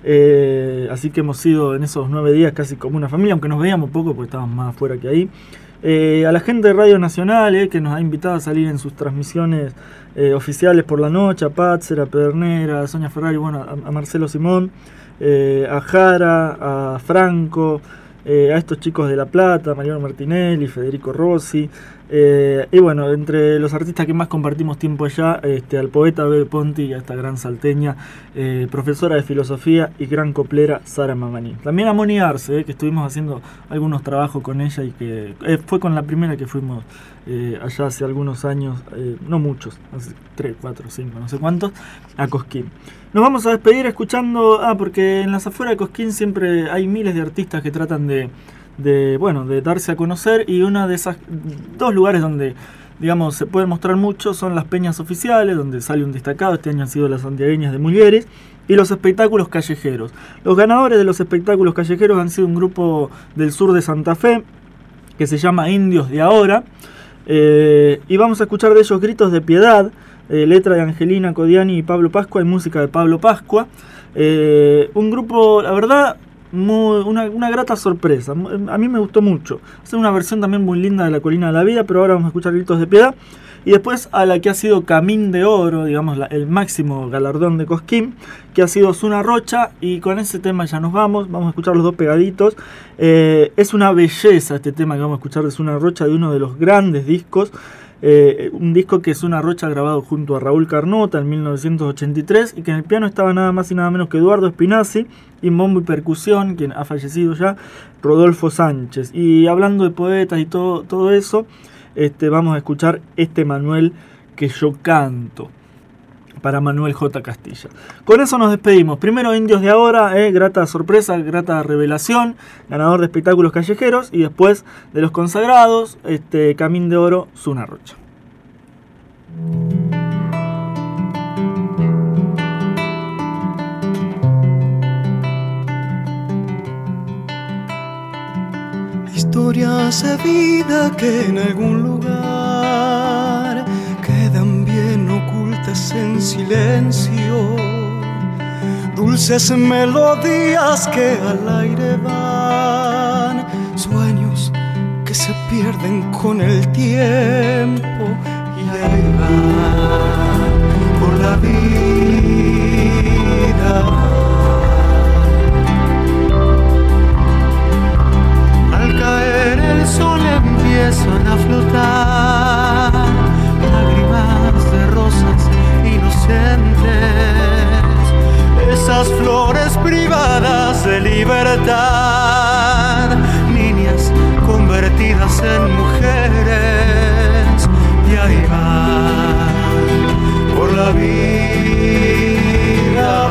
Eh, así que hemos sido en esos nueve días casi como una familia, aunque nos veíamos poco porque estábamos más afuera que ahí. Eh, a la gente de Radio Nacional, eh, que nos ha invitado a salir en sus transmisiones eh, oficiales por la noche, a Patzer, a Pedernera, a Sonia Ferrari, bueno, a, a Marcelo Simón, eh, a Jara, a Franco, eh, a estos chicos de La Plata, Mariano Martinelli, Federico Rossi, eh, y bueno, entre los artistas que más compartimos tiempo allá, este, al poeta Bebe Ponti y a esta gran salteña, eh, profesora de filosofía y gran coplera Sara Mamani. También a Moni Arce, eh, que estuvimos haciendo algunos trabajos con ella y que eh, fue con la primera que fuimos eh, allá hace algunos años, eh, no muchos, hace tres, cuatro, cinco, no sé cuántos, a Cosquín. Nos vamos a despedir escuchando, ah, porque en las afueras de Cosquín siempre hay miles de artistas que tratan de, de, bueno, de darse a conocer, y una de esas dos lugares donde, digamos, se puede mostrar mucho son las peñas oficiales, donde sale un destacado. Este año han sido las santiagueñas de Mulieres, y los espectáculos callejeros. Los ganadores de los espectáculos callejeros han sido un grupo del sur de Santa Fe que se llama Indios de Ahora, eh, y vamos a escuchar de ellos Gritos de Piedad, eh, letra de Angelina Codiani y Pablo Pascua y música de Pablo Pascua. Eh, un grupo, la verdad, muy, una, una grata sorpresa. A mí me gustó mucho. Es una versión también muy linda de La Colina de la Vida, pero ahora vamos a escuchar Gritos de Piedad. Y después a la que ha sido Camín de Oro, digamos, la, el máximo galardón de Cosquín, que ha sido Zuna Rocha, y con ese tema ya nos vamos, vamos a escuchar los dos pegaditos. Eh, es una belleza este tema que vamos a escuchar de Zuna Rocha, de uno de los grandes discos, eh, un disco que Zuna Rocha ha grabado junto a Raúl Carnota en mil novecientos ochenta y tres, y que en el piano estaba nada más y nada menos que Eduardo Spinazzi, y en bombo y percusión, quien ha fallecido ya, Rodolfo Sánchez. Y hablando de poetas y todo, todo eso, Este, vamos a escuchar este Manuel que yo canto, para Manuel J. Castilla. Con eso nos despedimos. Primero Indios de Ahora, eh, grata sorpresa, grata revelación, ganador de espectáculos callejeros, y después de los consagrados, este, Camín de Oro, Zuna Rocha. Historias de vida que en algún lugar quedan bien ocultas en silencio, dulces melodías que al aire van, sueños que se pierden con el tiempo, y ahí van por la vida. Al caer el sol empiezan a flotar lágrimas de rosas inocentes, esas flores privadas de libertad, niñas convertidas en mujeres, y ahí van por la vida.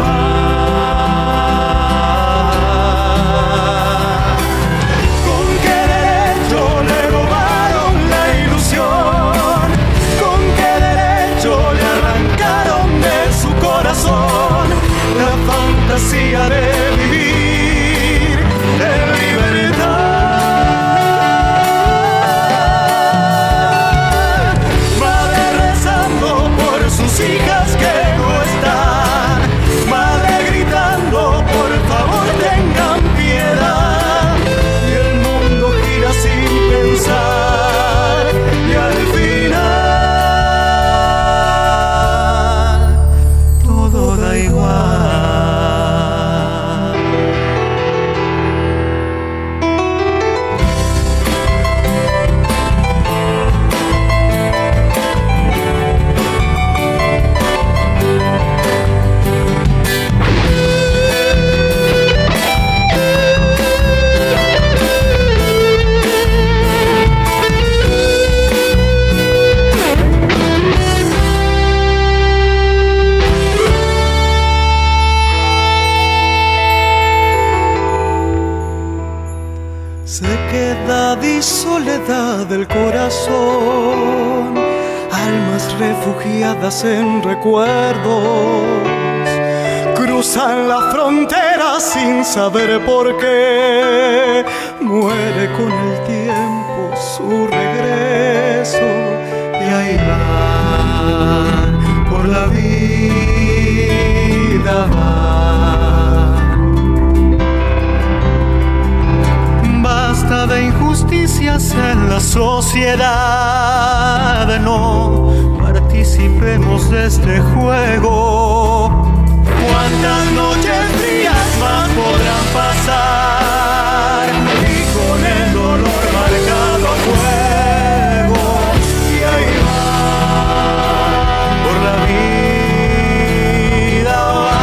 La fantasía de vivir en libertad, madre rezando por sus hijas que sequedad y soledad del corazón, almas refugiadas en recuerdos, cruzan la frontera sin saber por qué, muere con el tiempo su regreso, y ahí van por la vida van. Basta de injusticias en la sociedad, no participemos de este juego. ¿Cuántas noches frías más podrán pasar? Y con el dolor marcado a fuego, y ahí va por la vida va.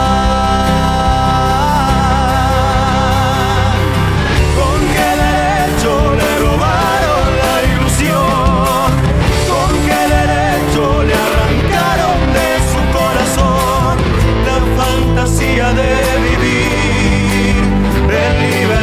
¿Con qué derecho le robaron la ilusión? ¿Con qué derecho le arrancaron de su corazón la fantasía de vivir en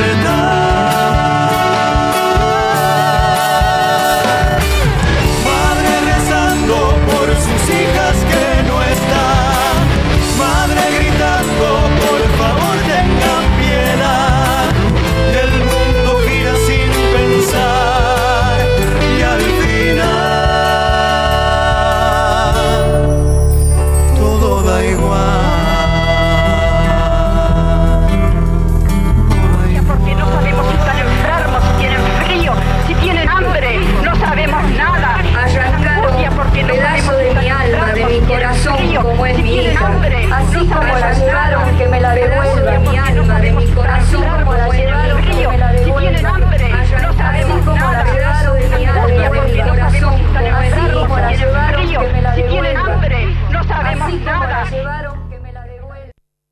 libertad? Madre rezando por sus hijas que no están, madre gritando por favor tengan piedad. El mundo gira sin pensar y al final todo da igual. Porque no sabemos si están enfermos, si tienen frío, si tienen hambre, no sabemos nada. Arrancaron porque no pedazo de mi alma, de mi corazón, como es mi hija. Así como la llevaron, que me la devuelva mi alma, de mi corazón, como la llevaron, que me la devuelva. Si tienen hambre, no sabemos nada. pedazo de mi alma, de mi corazón, como es mi hija. como la llevaron, que me la Si devuelva. tienen hambre, no sabemos Así como nada. la llevaron, que me la devuelva.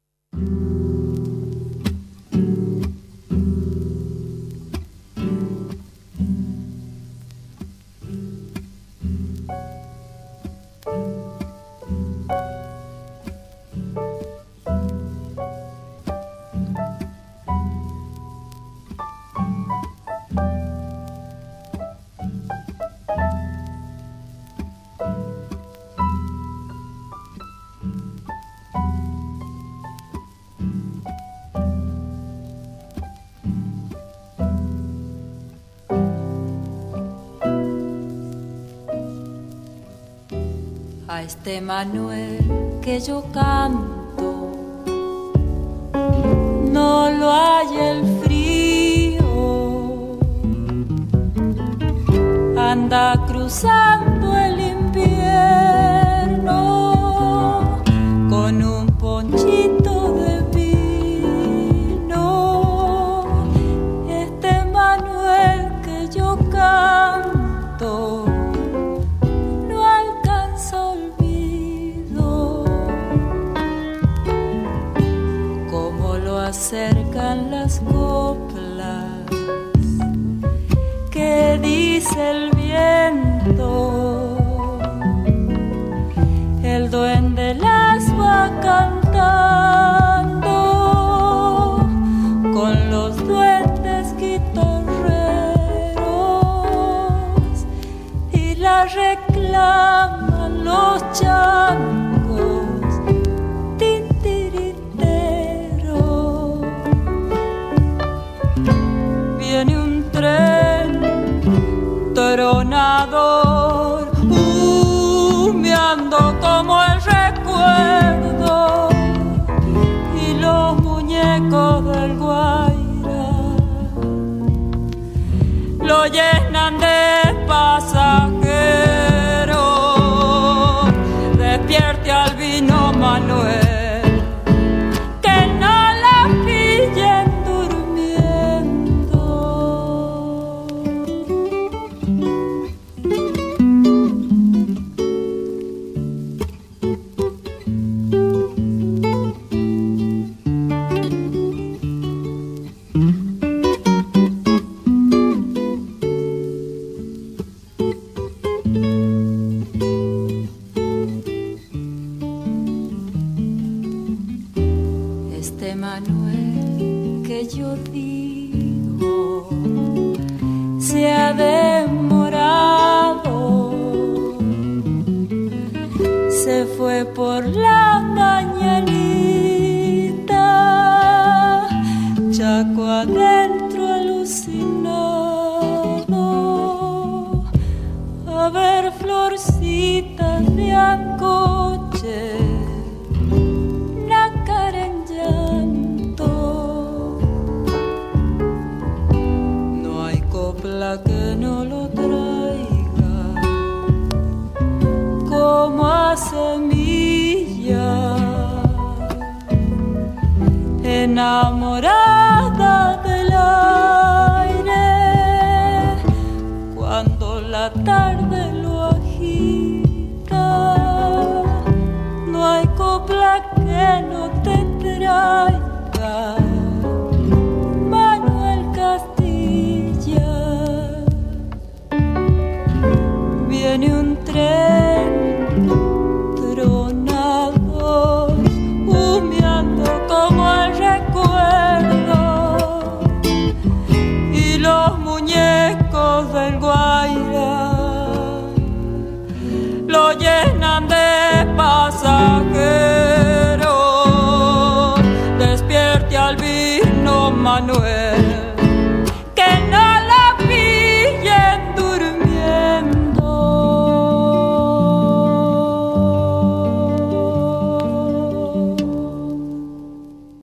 A este Manuel que yo canto, no lo hay el frío, anda cruzando el invierno con un ponchito de vino. Este Manuel que yo canto acercan las coplas que dice el viento, el duende las va cantando con los duendes guitarreros y la reclaman los changos. Viene un tren tronador, humeando como el recuerdo, y los muñecos del Guaira lo llenan de pasajeros. Despierte al vino Manuel, Manuel que yo digo se ha demorado, se fue por la mañanita, chaco adentro alucinado, a ver florcitas de ancoche, nácar en llanto. No hay copla que no lo traiga como a semilla, enamorada del aire cuando la tarde lo agita. No hay copla que no te traiga Manuel Castilla. Viene un tren tronador, humeando como el recuerdo, y los muñecos del Guaira lo llenan de pasajeros. Despierte Albino Manuel,